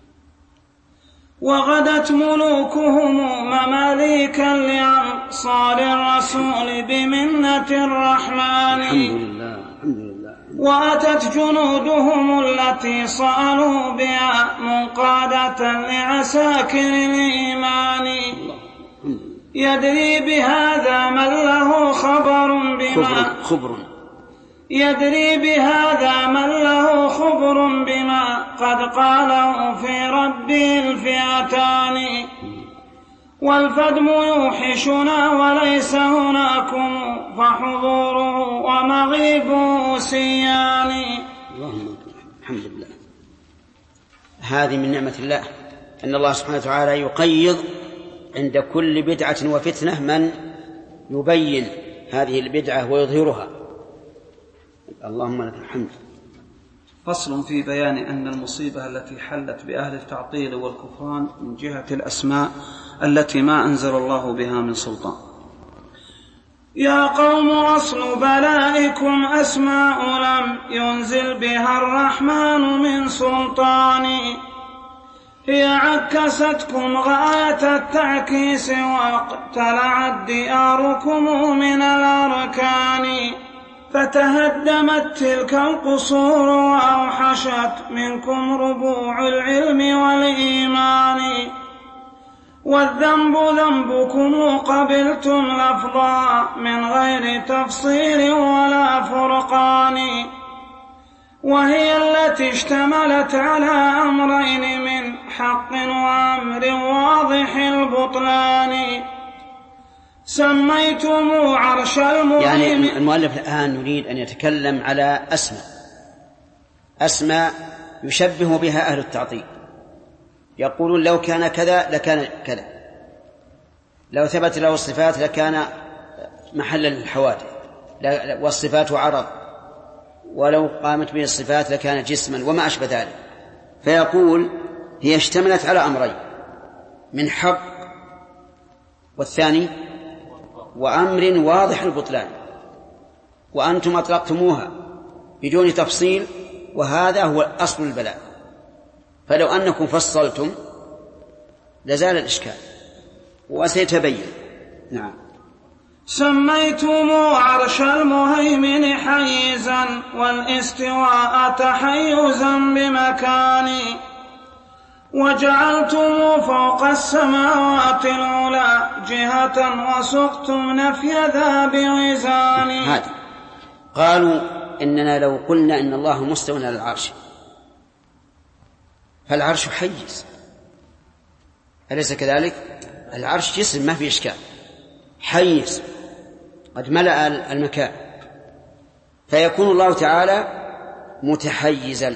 وغدت ملوكهم مماليكا لأنصار الرسول بمنة الرحمن. الحمد لله الحمد لله. وأتت جنودهم التي صالوا بها منقادة لعساكر الإيمان. يدري بهذا من له خبر بما قد قاله في ربه الفئتان. والفدم يوحشنا وليس هناكم فحضوره ومغيبه سيان. اللهم الحمد لله. هذه من نعمة الله أن الله سبحانه وتعالى يقيض عند كل بدعة وفتنة من يبين هذه البدعة ويظهرها. اللهم لك الحمد. فصل في بيان أن المصيبة التي حلت بأهل التعطيل والكفران من جهة الأسماء التي ما أنزل الله بها من سلطان. يا قوم أصل بلائكم أسماء لم ينزل بها الرحمن من سلطان، هي عكستكم غاية التعكيس واقتلعت دياركم من الأركان فتهدمت تلك القصور وأوحشت منكم ربوع العلم والإيمان والذنب ذنبكم قبلتم لفظا من غير تفصيل ولا فرقان وهي التي اشتملت على أمرين من حق وأمر واضح البطلان سميتم عرش المهيمن. يعني المؤلف الآن يريد أن يتكلم على أسماء يشبه بها أهل التعطيل. يقولون لو كان كذا لكان كذا، لو ثبت له الصفات لكان محلا للحوادث والصفات عرض، ولو قامت به الصفات لكان جسما وما أشبه ذلك. فيقول هي اشتملت على أمرين من حق والثاني وأمر واضح البطلان، وأنتم أطلقتموها بدون تفصيل، وهذا هو أصل البلاء. فلو أنكم فصلتم لزال الإشكال وسيتبين. نعم. سميتم عرش المهيمن حيزا والاستواء تحيزا بمكان وجعلتم فوق السماوات العلى جهة وسقتم نفي ذا بوزان. هذا قالوا إننا لو قلنا إن الله مستوى على العرش فالعرش حيز، أليس كذلك؟ العرش جسم ما في إشكال، حيز قد ملأ المكان، فيكون الله تعالى متحيزا،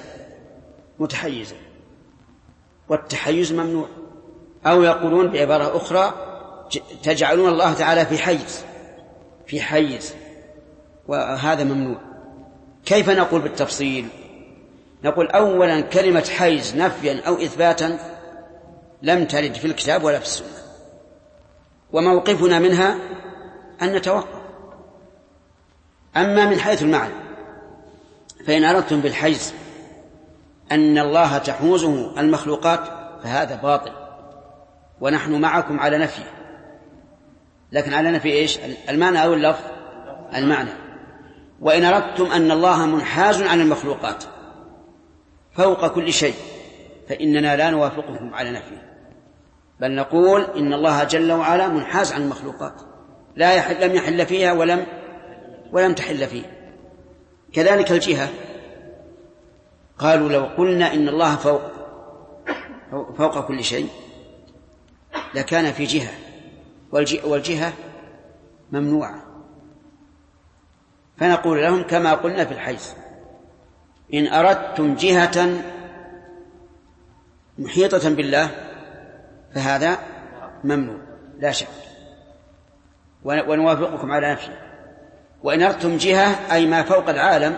والتحيز ممنوع. أو يقولون بعبارة أخرى تجعلون الله تعالى في حيز وهذا ممنوع. كيف نقول بالتفصيل؟ نقول أولا كلمة حيز نفيا أو إثباتا لم ترد في الكتاب ولا في السنة، وموقفنا منها أن نتوقف. أما من حيث المعنى فإن أردتم بالحيز أن الله تحوزه المخلوقات فهذا باطل، ونحن معكم على نفيه. لكن على نفي إيش؟ المعنى أو اللفظ؟ المعنى. وإن أردتم أن الله منحاز عن المخلوقات فوق كل شيء فإننا لا نوافقكم على نفيه، بل نقول إن الله جل وعلا منحاز عن المخلوقات، لم يحل فيها ولم تحل فيه. كذلك الجهة، قالوا لو قلنا إن الله فوق كل شيء لكان في جهة، والجهة ممنوعة. فنقول لهم كما قلنا في الحيز، إن أردتم جهة محيطة بالله فهذا ممنوع لا شك، ونوافقكم على نفسه. وإن أردتم جهة أي ما فوق العالم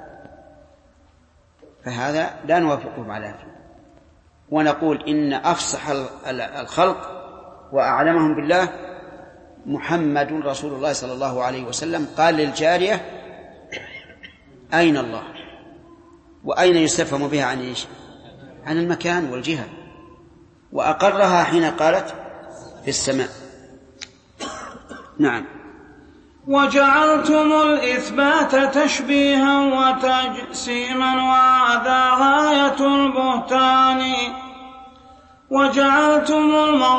فهذا لا نوافقكم على نفسه، ونقول إن أفصح الخلق وأعلمهم بالله محمد رسول الله صلى الله عليه وسلم قال للجارية أين الله؟ وأين يستفهم بها عن إيش؟ عن المكان والجهة، وأقرها حين قالت في السماء. نعم. وجعلتم الإثبات تشبيها وتجسيما وهذا غاية البهتان وجعلتم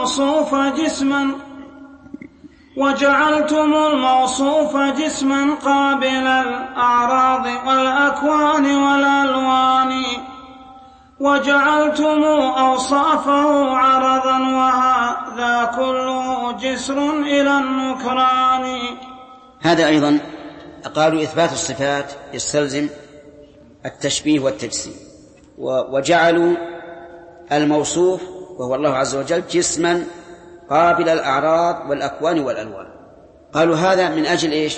الموصوف جسما قابل الأعراض والأكوان والألوان وجعلتم أوصافه عرضا وهذا كله جسر إلى النكران. هذا أيضا قالوا إثبات الصفات يستلزم التشبيه والتجسيم، وجعلوا الموصوف وهو الله عز وجل جسما قابل الأعراض والأكوان والألوان. قالوا هذا من أجل إيش؟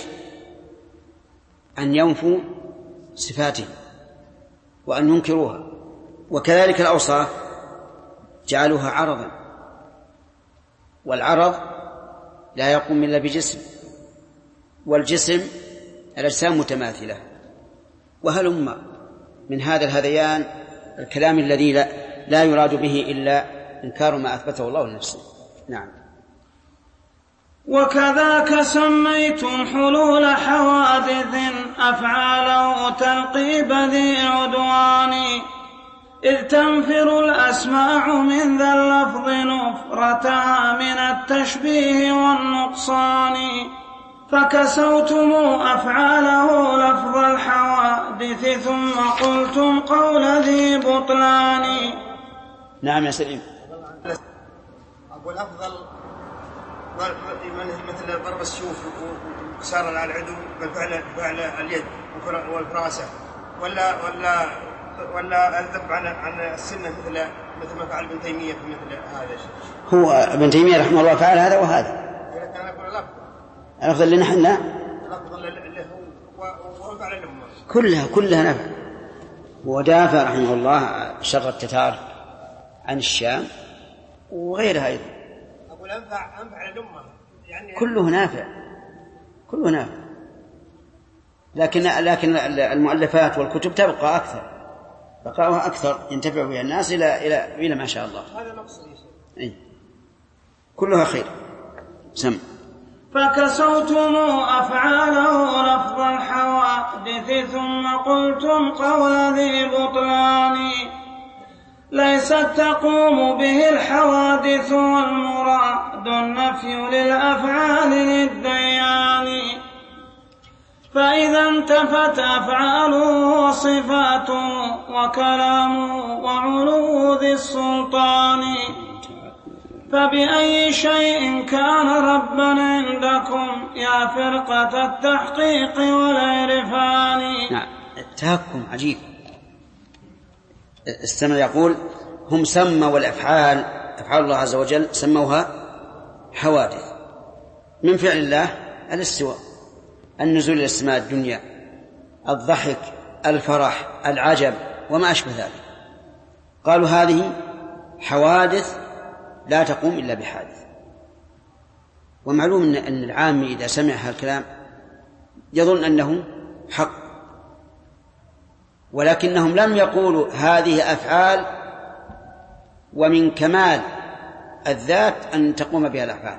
أن ينفوا صفاته وأن ينكروها. وكذلك الأوصاف جعلوها عرضا، والعرض لا يقوم إلا بجسم، والجسم الأجسام متماثلة. وهلم من هذا الهذيان الكلام الذي لا يراد به إلا إنكار ما أثبته الله لنفسه. نعم. وكذاك سميتم حلول حوادث أفعاله تلقيب ذي عدوان إذ تنفر الأسماع من ذا اللفظ نفرتها من التشبيه والنقصان فكسوتم أفعاله لفظ الحوادث ثم قلتم قول ذي بطلان. نعم يا سليم. أقول أفضل مثل ضرب السيوف وكسار على العدو بفعل اليد والفراسة ولا الذب عن السنة مثل ما فعل ابن تيمية في مثل هذا الشيء. هو ابن تيمية رحمه الله فعل هذا وهذا. كان يقول الأفضل اللي نحن الأفضل له وفعل الأمة كلها نفع. ودافع رحمه الله شر التتار عن الشام وغيرها أيضا. أقول أنفع الأمة يعني كله نافع. لكن المؤلفات والكتب تبقى أكثر، بقاؤها أكثر ينتفع بها الناس إلى ما شاء الله. هذا مقصد كلها خير. سم. فكسوتم أفعاله لفظ الحوادث ثم قلتم قول ذي بطلان ليست تقوم به الحوادث والمراد النفي للأفعال للديان فإذا انتفت أفعاله وصفاته وكلامه وعلو ذي السلطان فبأي شيء كان ربا عندكم يا فرقة التحقيق والعرفان. نعم. التهكم عجيب. استمع يقول هم سموا الأفعال أفعال الله عز وجل سموها حوادث من فعل الله الاستواء، النزول إلى السماء الدنيا، الضحك، الفرح، العجب وما أشبه ذلك. قالوا هذه حوادث لا تقوم إلا بحادث. ومعلوم أن العام إذا سمع هذا الكلام يظن أنه حق، ولكنهم لم يقولوا هذه أفعال ومن كمال الذات أن تقوم بها الأفعال،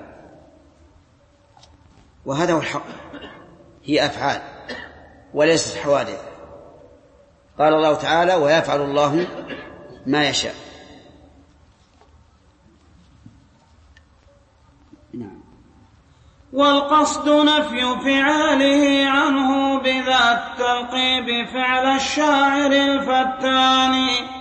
وهذا هو الحق. هي أفعال وليست حوادث. قال الله تعالى ويفعل الله ما يشاء. والقصد نفي فعاله عنه بذا التلقيب فعل الشاعر الفتان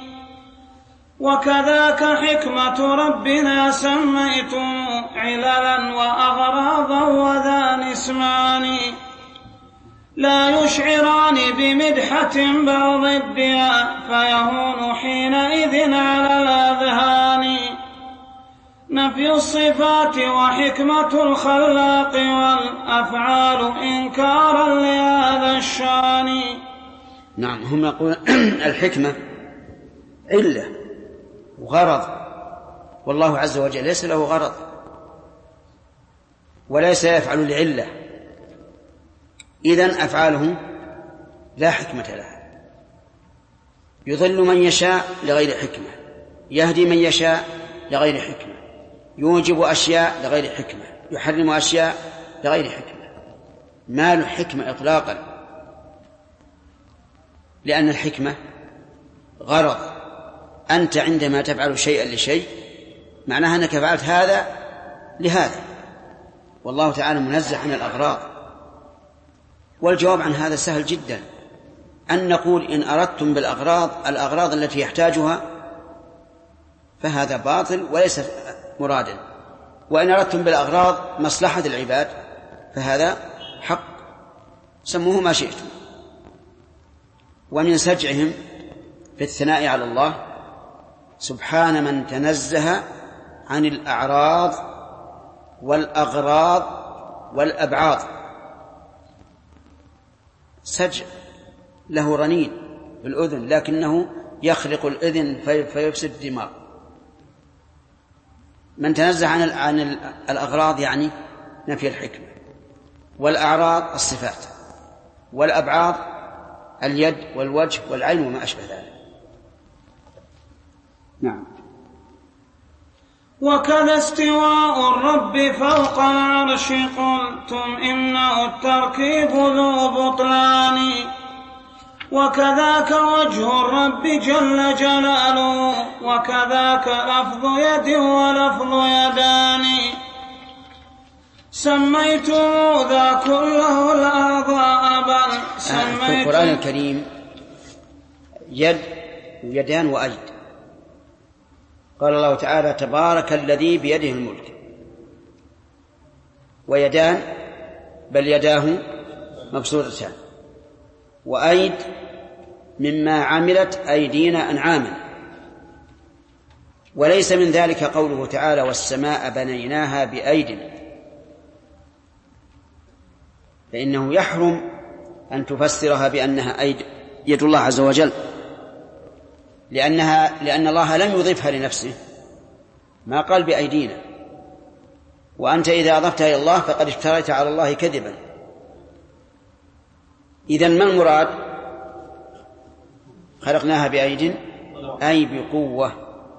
وكذاك حكمة ربنا سميتم عللا وأغراضا وذان اسمان لا يشعران بمدحة بل ضدها فيهون حينئذ على الأذهان نفي الصفات وحكمة الخلاق والأفعال إنكارا لهذا الشان. نعم. هم يقولون الحكمة علة وغرض، والله عز وجل ليس له غرض وليس يفعل لعلة، إذن أفعاله لا حكمة لها. يضل من يشاء لغير حكمة، يهدي من يشاء لغير حكمة، يوجب أشياء لغير حكمة، يحرم أشياء لغير حكمة. ما له حكمة إطلاقا، لأن الحكمة غرض. أنت عندما تفعل شيئا لشيء معناها أنك فعلت هذا لهذا، والله تعالى منزه عن الأغراض. والجواب عن هذا سهل جدا، أن نقول إن أردتم الأغراض التي يحتاجها فهذا باطل وليس مرادا، وإن أردتم بالأغراض مصلحة العباد فهذا حق، سموه ما شئتم. ومن سجعهم في الثناء على الله سبحان من تنزه عن الأعراض والأغراض والأبعاض. سجع له رنين بالأذن لكنه يخلق الأذن فيفسد الدماغ. من تنزه عن الأغراض يعني نفي الحكمة، والأعراض الصفات، والأبعاض اليد والوجه والعين وما أشبه ذلك. نعم. وكذا استواء الرب فوق العرش قلتم إنه التركيب ذو بطلان، وكذاك وجه الرب جل جلاله، وكذاك لفظ يد ولفظ يدان. سميتم ذا كله الأعضاء بل سميتم. في القرآن الكريم يد ويدان وأيد. قال الله تعالى تبارك الذي بيده الملك، ويدان بل يداه مبسوطتان، وأيد مما عملت أيدينا أنعاما. وليس من ذلك قوله تعالى والسماء بنيناها بأيد، فإنه يحرم أن تفسرها بأنها يد الله عز وجل، لأن الله لم يضيفها لنفسه، ما قال بأيدينا. وأنت إذا أضفتها إلى الله فقد افتريت على الله كذبا. إذن ما المراد؟ خلقناها بأيد أي بقوة،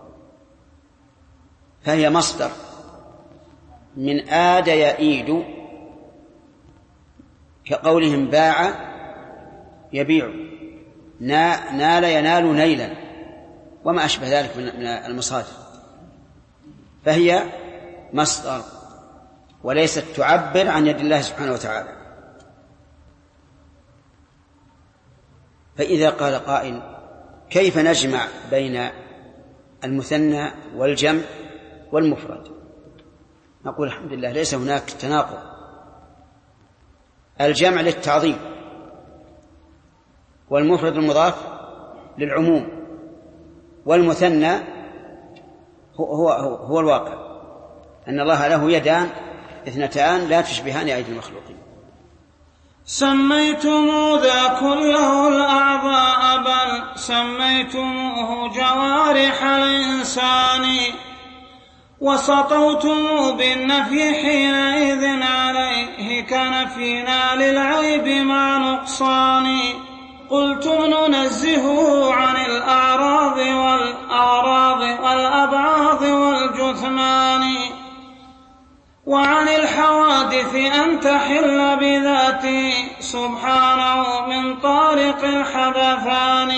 فهي مصدر من آد يئيد، كقولهم باع يبيع، نال ينال نيلا، وما أشبه ذلك من المصادر. فهي مصدر وليست تعبر عن يد الله سبحانه وتعالى. فإذا قال قائل كيف نجمع بين المثنى والجمع والمفرد؟ نقول الحمد لله ليس هناك تناقض. الجمع للتعظيم، والمفرد المضاف للعموم، والمثنى هو الواقع أن الله له يدان اثنتان لا تشبهان أيدي المخلوقين. سميتم ذا كله الأعضاء بل سميتموه جوارح الإنسان، وسطوتم بالنفي حينئذ عليه كنفينا للعيب مع نقصان. قلتم ننزهه عن الأعراض والأغراض والأبعاض والجثمان، وعن الحوادث أن تحل بذاته سبحانه من طارق الحدثان.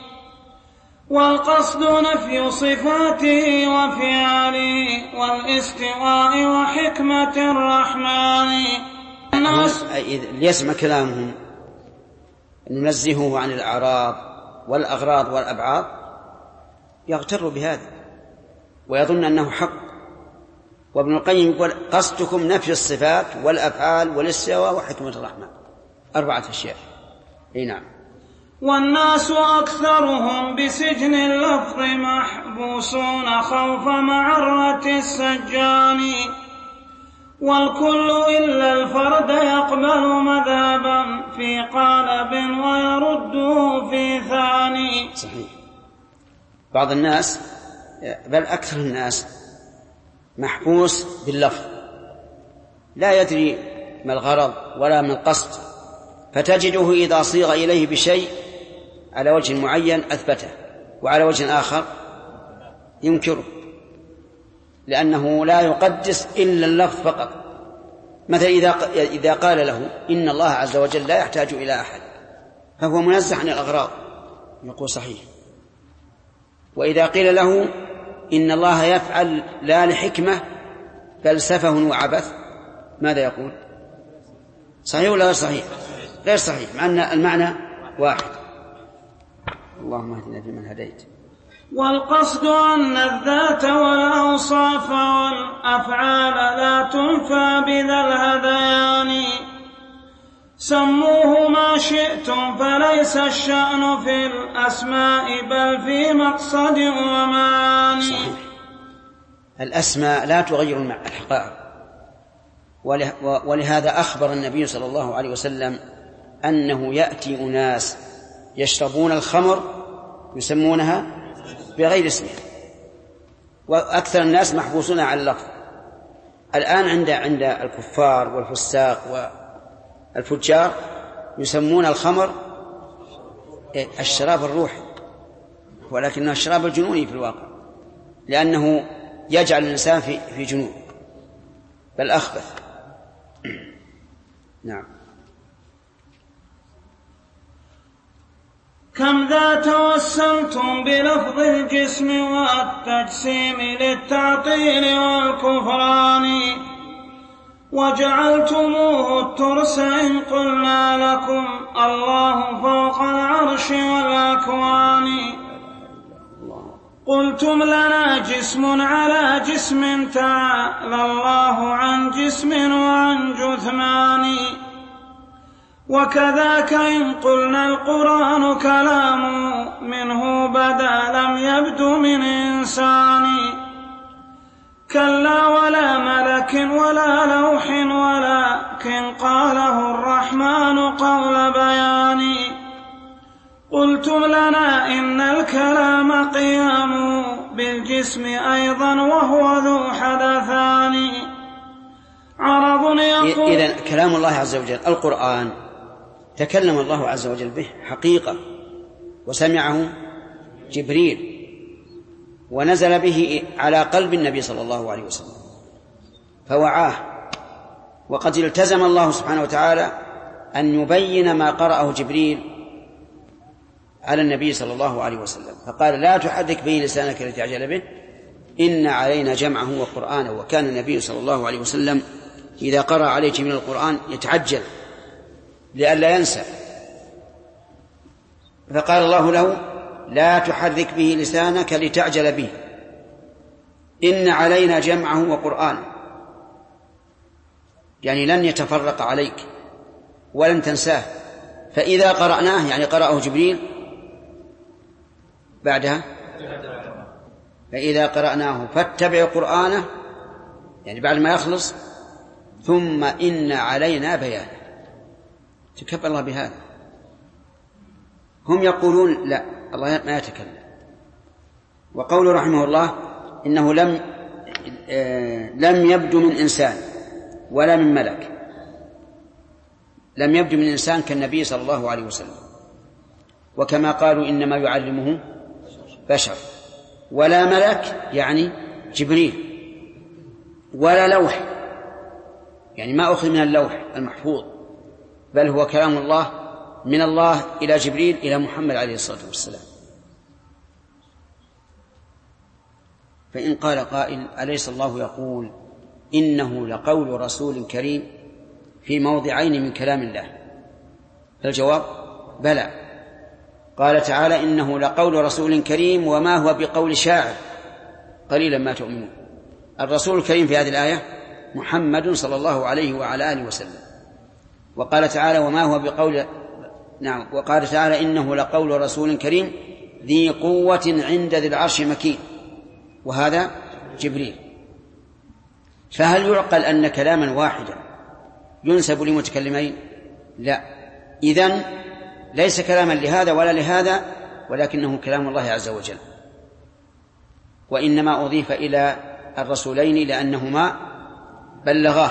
والقصد نفي صفاته وفعاله والاستواء وحكمة الرحمن. ليسمع كلامهم ننزهه عن الأعراض والأغراض والأبعاض يغتر بهذا ويظن أنه حق. وابن القيم يقول قصدكم نفي الصفات والأفعال والاستواء وحكمة الرحمن، 4 أشياء. نعم. والناس أكثرهم بسجن اللفظ محبوسون خوف معرة السجان، والكل إلا الفرد يقبل مذهبا في قالب ويرده في ثاني. صحيح. بعض الناس بل أكثر الناس محبوس باللفظ، لا يدري ما الغرض ولا ما القصد، فتجده إذا صيغ إليه بشيء على وجه معين أثبته، وعلى وجه آخر ينكره، لأنه لا يقدس إلا اللفظ فقط. مثلا إذا قال له إن الله عز وجل لا يحتاج إلى أحد فهو منزه عن الأغراض، يقول صحيح. وإذا قيل له إن الله يفعل لا لحكمة بل سفه وعبث، ماذا يقول؟ صحيح ولا غير صحيح؟ غير صحيح، مع أن المعنى واحد. اللهم اهدنا فيمن هديت. والقصد أن الذات والأوصاف والأفعال لا تنفى بذا الهذيان، سموه ما شئتم فليس الشأن في الأسماء بل في مقصد ومعاني. صحيح. الأسماء لا تغير الحقائق، ولهذا أخبر النبي صلى الله عليه وسلم أنه يأتي أناس يشربون الخمر يسمونها بغير اسمها، وأكثر الناس محبوسون على اللفظ. الآن عند الكفار والفساق والفجار يسمون الخمر الشراب الروحي، ولكنه الشراب الجنوني في الواقع. لأنه يجعل الإنسان في جنون بل أخبث. نعم. كم ذا توسلتم بلفظ الجسم والتجسيم للتعطيل والكفران وجعلتموه الترس إن قلنا لكم الله فوق العرش والأكوان قلتم لنا جسم على جسم تعالى الله عن جسم وعن جثمان وكذاك إن قلنا القرآن كلام منه بدا لم يبد من إنسان كلا ولا ملك ولا لوح ولكن قاله الرحمن قول بيان قلتم لنا إن الكلام قيام بالجسم أيضا وهو ذو حدثان عرض يقول. إذن كلام الله عز وجل القرآن تكلم الله عز وجل به حقيقة وسمعه جبريل ونزل به على قلب النبي صلى الله عليه وسلم فوعاه وقد التزم الله سبحانه وتعالى أن يبين ما قرأه جبريل على النبي صلى الله عليه وسلم فقال لا تحرك به لسانك لتعجل به إن علينا جمعه وقرآنه وكان النبي صلى الله عليه وسلم إذا قرأ عليه جبريل القرآن يتعجل لئلا ينسى فقال الله له لا تحرك به لسانك لتعجل به إن علينا جمعه وقرآنه يعني لن يتفرق عليك ولن تنساه فإذا قرأناه يعني قرأه جبريل بعدها فإذا قرأناه فاتبع قرآنه يعني بعد ما يخلص ثم إن علينا بيانه تكفى الله بهذا. هم يقولون لا الله ما يتكلم وقول رحمه الله إنه لم يبدو من إنسان ولا من ملك لم يبدو من إنسان كالنبي صلى الله عليه وسلم وكما قالوا إنما يعلمه بشر ولا ملك يعني جبريل ولا لوح يعني ما أخذ من اللوح المحفوظ بل هو كلام الله من الله إلى جبريل إلى محمد عليه الصلاة والسلام. فإن قال قائل أليس الله يقول إنه لقول رسول كريم في موضعين من كلام الله فالجواب بلى قال تعالى إنه لقول رسول كريم وما هو بقول شاعر قليلا ما تؤمنون. الرسول الكريم في هذه الآية محمد صلى الله عليه وعلى آله وسلم وقال تعالى وما هو بقول وقال تعالى إنه لقول رسول كريم ذي قوة عند ذي العرش مكين وهذا جبريل. فهل يعقل أن كلاما واحدا ينسب لمتكلمين؟ لا إذن ليس كلاما لهذا ولا لهذا ولكنه كلام الله عز وجل وإنما أضيف إلى الرسولين لأنهما بلغاه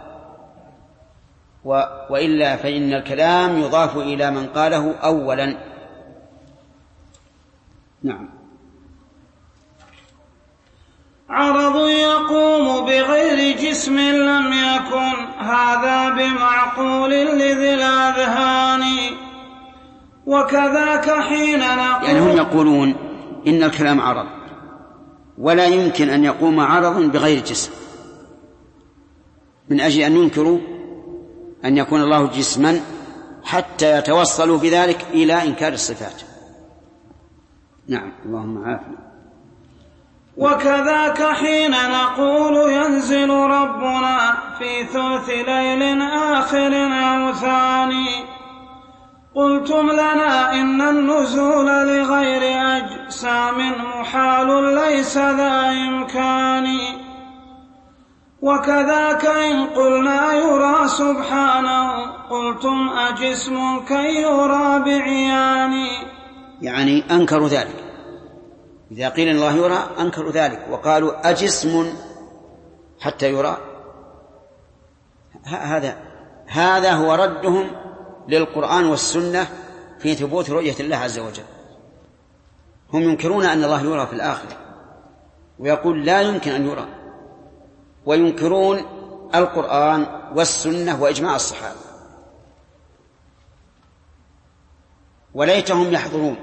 وإلا فإن الكلام يضاف إلى من قاله أولا. نعم. عرض يقوم بغير جسم لم يكن هذا بمعقول لذي الأذهان وكذاك حين نقول يعني هم يقولون إن الكلام عرض ولا يمكن أن يقوم عرض بغير جسم من أجل أن ينكروا أن يكون الله جسما حتى يتوصلوا بذلك إلى إنكار الصفات. نعم اللهم عافنا. وكذاك حين نقول ينزل ربنا في ثلث ليل آخر أو ثاني قلتم لنا إن النزول لغير أجسام محال ليس ذا إمكان وكذاك إن قلنا يرى سبحانه قلتم أجسم كي يرى بعيان يعني أنكروا ذلك إذا قيل الله يرى أنكروا ذلك وقالوا أجسم حتى يرى. هذا هو ردهم للقرآن والسنة في ثبوت رؤية الله عز وجل. هم ينكرون أن الله يرى في الآخرة ويقول لا يمكن أن يرى، وينكرون القرآن والسنة وإجماع الصحابة. وليتهم يحضرون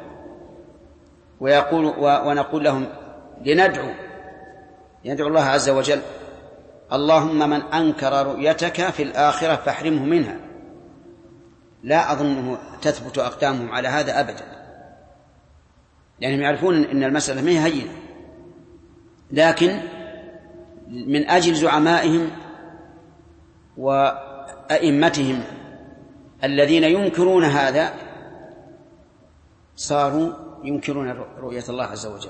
ونقول لهم يدعو الله عز وجل: اللهم من أنكر رؤيتك في الآخرة فاحرمه منها. لا أظنه تثبت أقدامهم على هذا أبدا، لأنهم يعرفون أن المسألة ما هي هينة، لكن من أجل زعمائهم وأئمتهم الذين ينكرون هذا صاروا ينكرون رؤية الله عز وجل.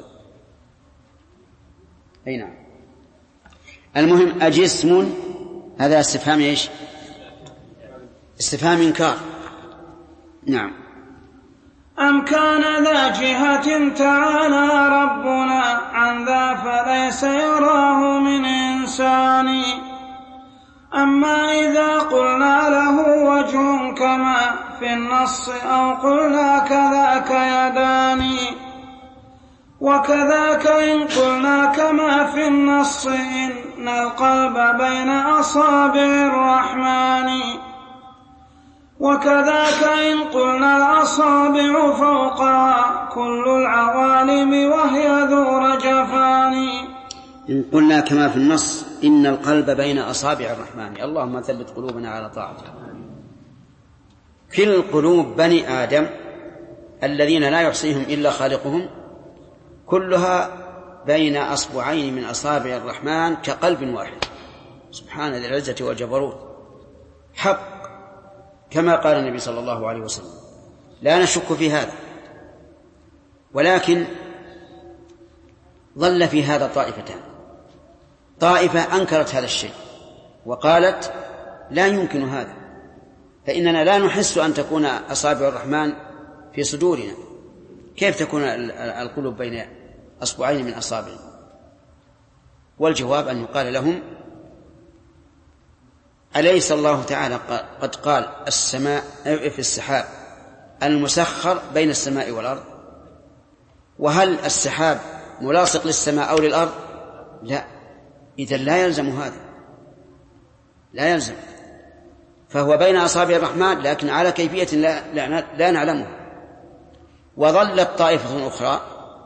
أي نعم. المهم أجسم، هذا استفهام إيش؟ استفهام إنكار. نعم. أم كان ذا جهة تعالى ربنا عن ذا فليس يراه من إنسان. أما إذا قلنا له وجه كما في النص أو قلنا كذاك يدان، وكذاك إن قلنا كما في النص إن القلب بين أصابع الرحمن، وكذاك إن قلنا الأصابع فوقها كل العوالم وهي ذو رجفان. إن قلنا كما في النص إن القلب بين أصابع الرحمن. اللهم ثبت قلوبنا على طاعتك. كل قلوب بني آدم الذين لا يحصيهم إلا خالقهم كلها بين أصبعين من أصابع الرحمن كقلب واحد، سبحان ذي العزة والجبروت، حق كما قال النبي صلى الله عليه وسلم، لا نشك في هذا. ولكن ظل في هذا طائفتان: طائفة أنكرت هذا الشيء وقالت لا يمكن هذا، فإننا لا نحس أن تكون أصابع الرحمن في صدورنا، كيف تكون القلوب بين أصبعين من أصابعه؟ والجواب أن يقال لهم: أليس الله تعالى قد قال السماء في السحاب المسخر بين السماء والأرض؟ وهل السحاب ملاصق للسماء أو للأرض؟ لا، إذن لا يلزم هذا، لا يلزم، فهو بين أصابع الرحمن لكن على كيفية لا نعلمها. وظلت طائفة أخرى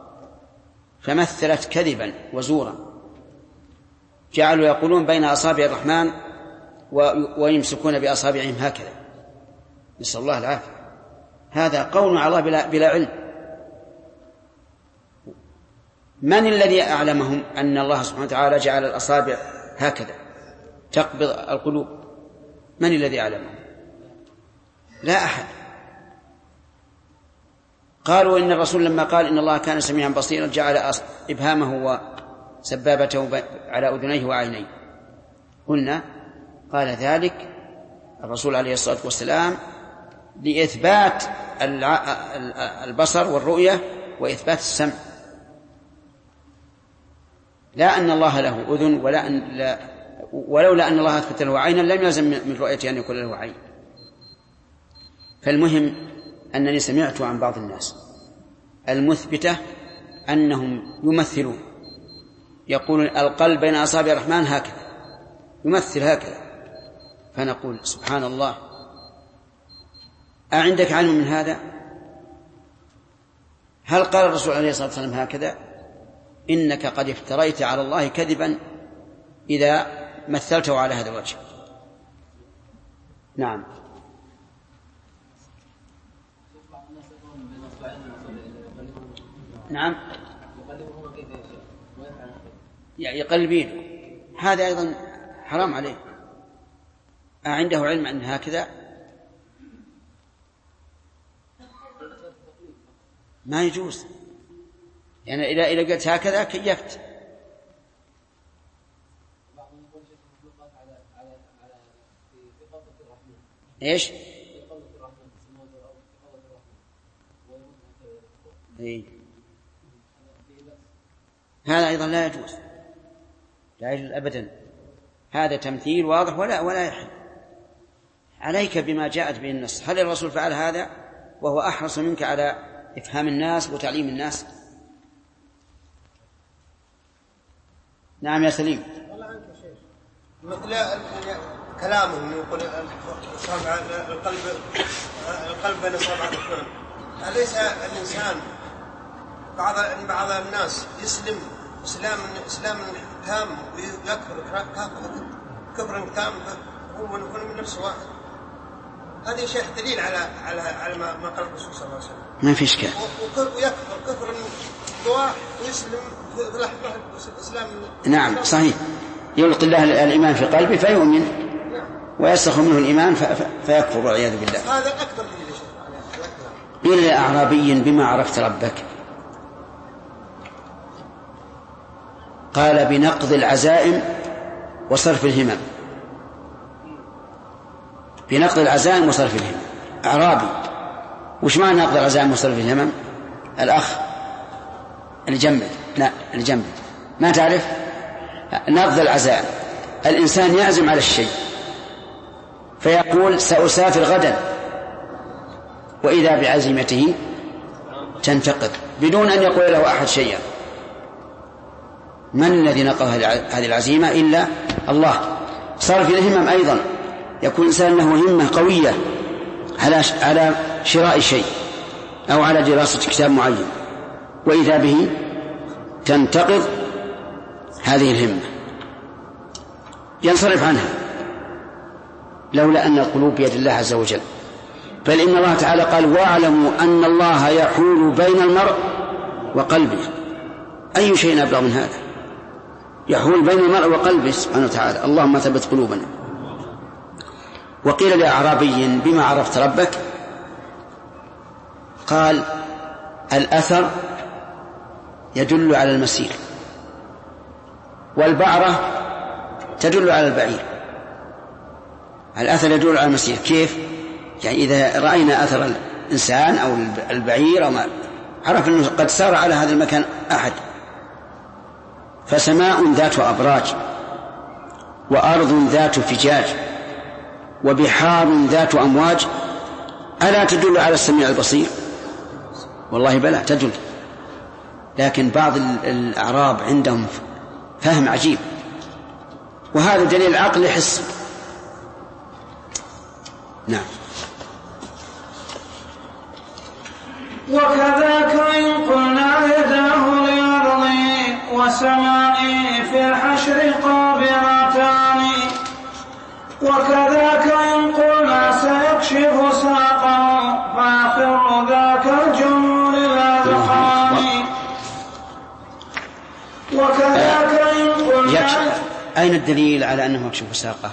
فمثلت كذبا وزورا، جعلوا يقولون بين أصابع الرحمن ويمسكون بأصابعهم هكذا، نسأل الله العافية. هذا قول على الله بلا علم. من الذي أعلمهم أن الله سبحانه وتعالى جعل الأصابع هكذا تقبض القلوب؟ من الذي أعلمهم؟ لا أحد. قالوا إن الرسول لما قال إن الله كان سميعا بصيرا جعل إبهامه وسبابته على أذنيه وعينيه. قلنا قال ذلك الرسول عليه الصلاة والسلام لإثبات البصر والرؤية وإثبات السمع، لا أن الله له أذن ولولا أن الله أثبت له عينا لم يلزم من رؤيته أن يكون له عين. فالمهم أنني سمعت عن بعض الناس المثبتة أنهم يمثلون، يقولون القلب بين أصابع الرحمن هكذا، يمثل هكذا. فنقول سبحان الله، أعندك علم من هذا؟ هل قال الرسول عليه الصلاة والسلام هكذا؟ إنك قد افتريت على الله كذبا إذا مثلته على هذا الوجه. نعم. نعم يقلبين، هذا أيضا حرام عليه. عنده علم أن هكذا ما يجوز، يعني إذا قلت هكذا كيفت. إيش؟ إيه؟ هذا أيضا لا يجوز، لا يجوز أبدا. هذا تمثيل واضح ولا يحل. عليك بما جاءت به النص. هل الرسول فعل هذا وهو أحرص منك على إفهام الناس وتعليم الناس؟ نعم يا سليم. والله عنك يا شيخ مثل كلامهم يقول القلب بين أصابع الرحمن. أليس الإنسان بعض الناس يسلم إسلام تام ويكفر كفر تام هو يكون من نفس واحد؟ هذا شيء دليل على ما قال الرسول صلى الله عليه وسلم. ما في إشكال. ويكفر كفر دواء ويسلم في لحظة الإسلام. نعم صحيح. يلقي الله الإيمان في قلبه فيؤمن ويسخر منه الإيمان فيكفر والعياذ بالله. هذا أكبر دليل يا شيخ. قيل لأعرابي بما عرفت ربك؟ قال بنقض العزائم وصرف الهمم. بنقض العزائم وصرف الهمم. أعرابي. وش معنى نقض العزائم وصرف الهمم؟ الأخ الجنب. لا الجنب ما تعرف. نقض العزائم الإنسان يعزم على الشيء فيقول سأسافر غدا وإذا بعزيمته تنتقض بدون أن يقول له أحد شيئا. من الذي نقض هذه العزيمة إلا الله. صرف الهمم أيضا يكون إنسان له همة قوية على شراء شيء أو على دراسة كتاب معين وإذا به تنتقض هذه الهمة ينصرف عنها لولا أن القلوب بيد الله عز وجل. بل إن الله تعالى قال واعلموا أن الله يحول بين المرء وقلبه. أي شيء أبلغ من هذا؟ يحول بين المرء وقلبه سبحانه وتعالى. اللهم ثبت قلوبنا. وقيل لأعرابي بما عرفت ربك؟ قال الأثر يدل على المسير والبعرة تدل على البعير. الأثر يدل على المسير كيف؟ يعني إذا رأينا أثر الإنسان أو البعير أو ما عرف أنه قد سار على هذا المكان أحد. فسماء ذات أبراج وأرض ذات فجاج وبحار ذات أمواج ألا تدل على السميع البصير؟ والله بلى تدل. لكن بعض الأعراب عندهم فهم عجيب وهذا دليل عقل حس. نعم. وكذاك إن قلنا يداه لأرض وسماء في الحشر قابعتان وكذاك إن قلنا سيكشف ساقه فآخر ذاك الجمع للأذقان وكذاك إن قلنا. أين الدليل على أنه يكشف ساقه؟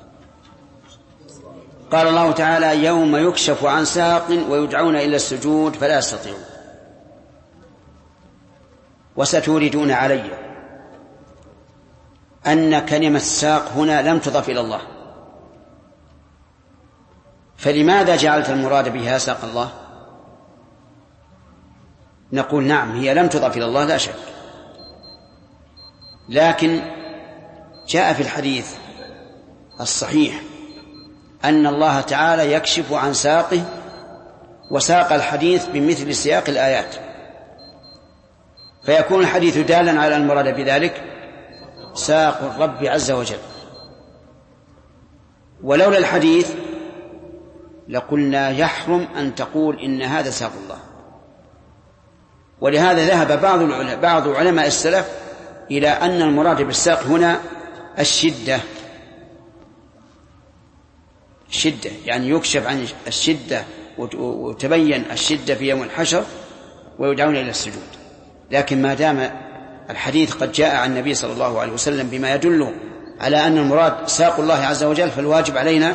قال الله تعالى يوم يكشف عن ساق ويدعون إلى السجود فلا يستطيعون وستوردون علي أن كلمة ساق هنا لم تضف إلى الله. فلماذا جعلت المراد بها ساق الله؟ نقول نعم هي لم تضف إلى الله لا شك، لكن جاء في الحديث الصحيح أن الله تعالى يكشف عن ساقه وساق الحديث بمثل سياق الآيات فيكون الحديث دالا على المراد بذلك ساق الرب عز وجل. ولولا الحديث لقلنا يحرم أن تقول إن هذا ساق الله. ولهذا ذهب بعض علماء السلف إلى أن المراد بالساق هنا الشدة يعني يكشف عن الشدة وتبين الشدة في يوم الحشر ويدعون إلى السجود. لكن ما دام الحديث قد جاء عن النبي صلى الله عليه وسلم بما يدل على أن المراد ساق الله عز وجل فالواجب علينا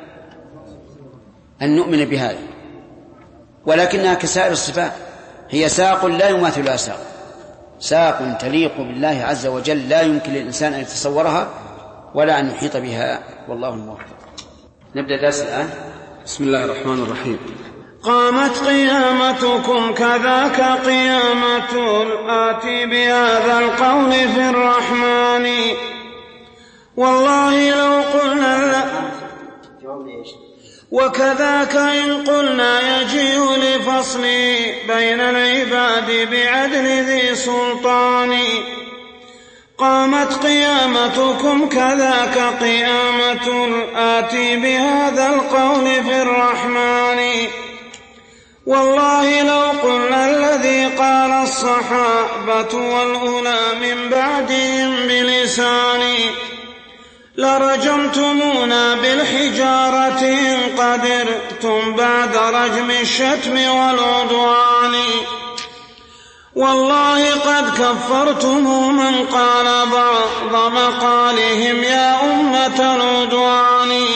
أن نؤمن بهذا. ولكنها كسائر الصفات هي ساق لا يماثل لها ساق تليق بالله عز وجل لا يمكن للإنسان أن يتصورها ولا أن يحيط بها. والله الموفق. نبدأ درس الآن. بسم الله الرحمن الرحيم. قامت قيامتكم كذاك قيامة الآتي بهذا القول في الرحمن والله لو قلنا وكذاك إن قلنا يجيء لفصل بين العباد بعدل ذي سلطان قامت قيامتكم كذاك قيامة الآتي بهذا القول في الرحمن. والله لو قلنا الذي قال الصحابة والأولى من بعدهم بلساني لرجمتمونا بالحجارة إن قدرتم بعد رجم الشتم والعدوان. والله قد كفرتم من قال بعض مقالهم يا أمة العدوان.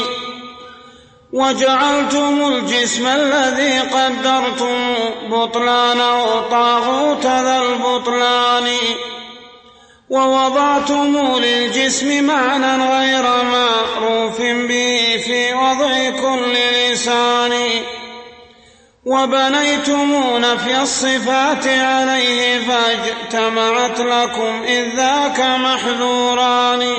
وجعلتم الجسم الذي قدرتم بطلانه طاغوت ذا البطلان. ووضعتم للجسم معنى غير معروف به في وضع كل لسان. وبنيتم نفي الصفات عليه فاجتمعت لكم إذ ذاك محذوران.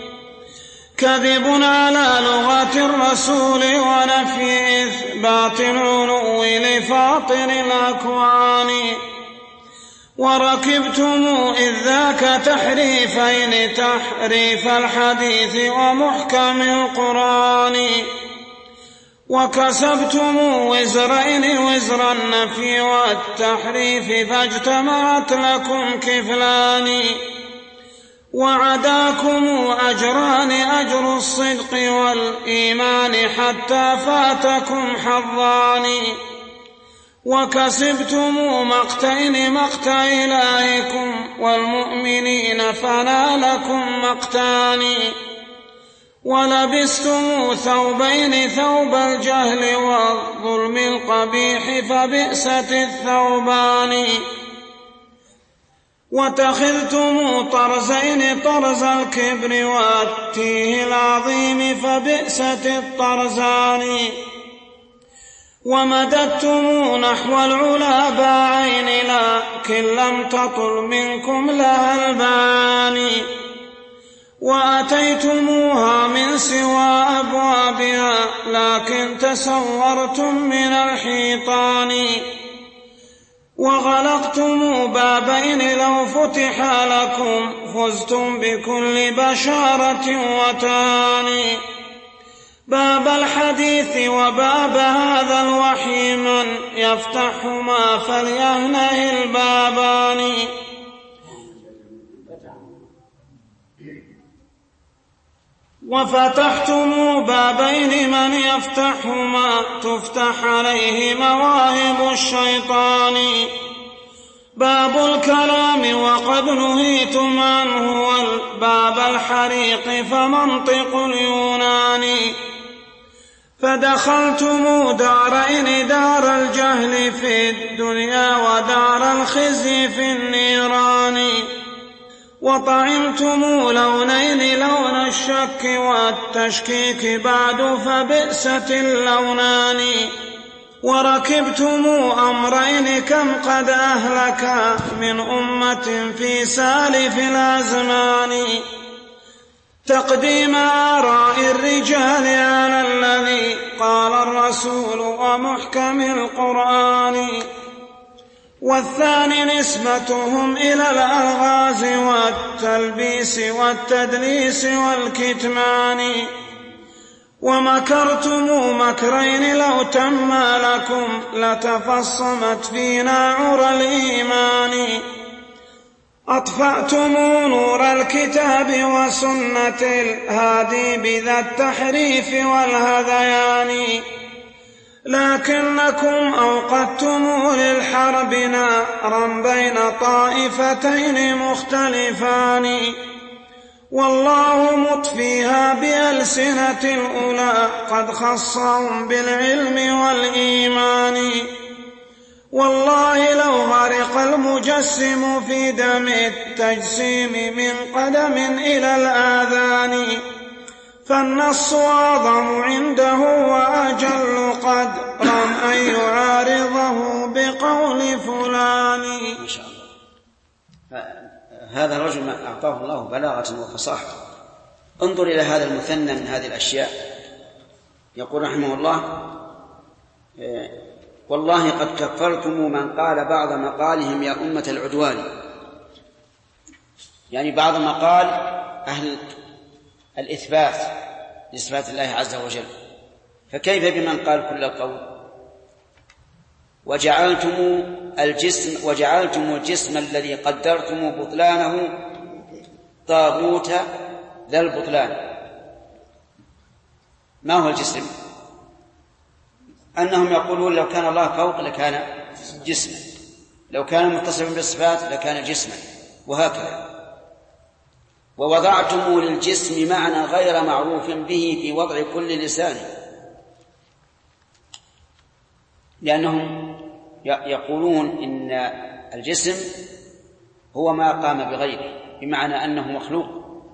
كذب على لغة الرسول ونفي إثبات العلو لفاطر الأكوان. وركبتم إذ ذاك تحريفين تحريف الحديث ومحكم القرآن. وكسبتم وزرين وزر النفي والتحريف فاجتمعت لكم كفلان. وعداكم أجران أجر الصدق والإيمان حتى فاتكم حظان. وكسبتم مقتين مقت إلهكم والمؤمنين فنالكم مقتان. ولبستم ثوبين ثوب الجهل والظلم القبيح فبئست الثوبان. واتخذتم طرزين طرز الكبر والتيه العظيم فبئست الطرزان. ومددتم نحو العلا باعين لكن لم تطل منكم لها البعان. وأتيتموها من سوى أبوابها لكن تسورتم من الحيطان. وغلقتم بابين لو فتح لكم فزتم بكل بشارة وتان. باب الحديث وباب هذا الوحي من يفتحهما فليهنه البابان. وفتحتم بابين من يفتحهما تفتح عليه مواهب الشيطان. باب الكلام وقد نهيتم عنه والباب الحريق فمنطق اليونان. فدخلتم دارين دار الجهل في الدنيا ودار الخزي في النيران. وطعمتم لونين لون الشك والتشكيك بعد فبئست اللونان. وركبتم أمرين كم قد أهلك من أمة في سالف الأزمان. تقديم آراء الرجال على الذي قال الرسول ومحكم القرآن. والثاني نسبتهم إلى الألغاز والتلبيس والتدليس والكتمان. ومكرتم مكرين لو تم لكم لتفصمت فينا عرى الإيمان. أطفأتم نور الكتاب وسنة الهادي بذا التحريف والهذيان. لكنكم أوقدتم للحرب نارا بين طائفتين مختلفان. والله مطفيها بألسنة الأولى قد خصهم بالعلم والإيمان. والله لو غرق المجسم في دم التجسيم من قدم إلى الآذان فالنص أعظم عنده وأجل قدرا أن يعارضه بقول فلان. ما شاء الله. هذا الرجل أعطاه الله بلاغة وفصاحة. انظر إلى هذا المثنى من هذه الأشياء. يقول رحمه الله والله قد كفرتم من قال بعض مقالهم يا أمة العدوان. يعني بعض ما قال أهل الإثبات لصفات الله عز وجل، فكيف بمن قال كل القول؟ وجعلتم الجسم الذي قدرتم بطلانه طاغوت ذا البطلان. ما هو الجسم؟ أنهم يقولون لو كان الله فوق لكان جسما، لو كان متصفا بالصفات لكان جسما، وهكذا. ووضعتم للجسم معنى غير معروف به في وضع كل لسان، لأنهم يقولون إن الجسم هو ما قام بغيره، بمعنى أنه مخلوق.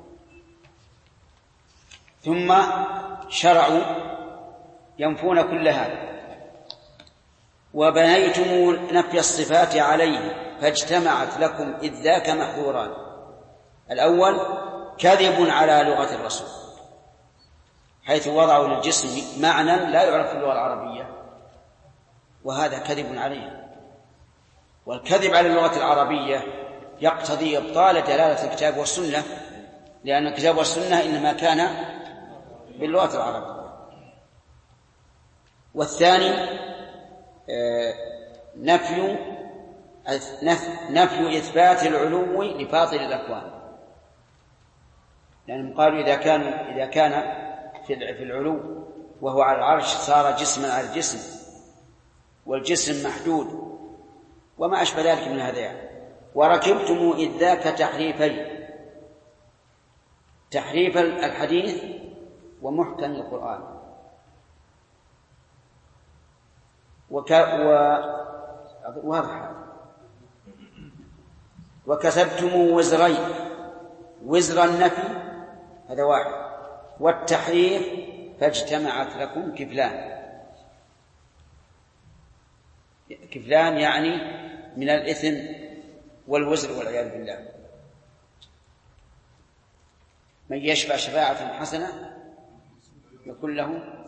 ثم شرعوا ينفون كل هذا، وبنيتم نفي الصفات عليه فاجتمعت لكم إذ ذاك محظوران. الأول كذب على لغة الرسول، حيث وضعوا للجسم معنى لا يعرف في اللغة العربية، وهذا كذب عليه. والكذب على اللغة العربية يقتضي إبطال دلالة الكتاب والسنة، لأن الكتاب والسنة إنما كان باللغة العربية. والثاني نفي إثبات العلو لفاضل الأكوان، لأنهم قالوا إذا كان في العلو وهو على العرش صار جسما على الجسم، والجسم محدود وما أشبه ذلك من هذا يعني. وركبتم إذ ذاك تحريفين، تحريف الحديث ومحكم القرآن. وكسبتم وزرين، وزر النفي هذا واحد، والتحريف فاجتمعت لكم كفلان. كفلان يعني من الإثم والوزر والعياذ بالله. من يشفع شفاعة حسنة يكون له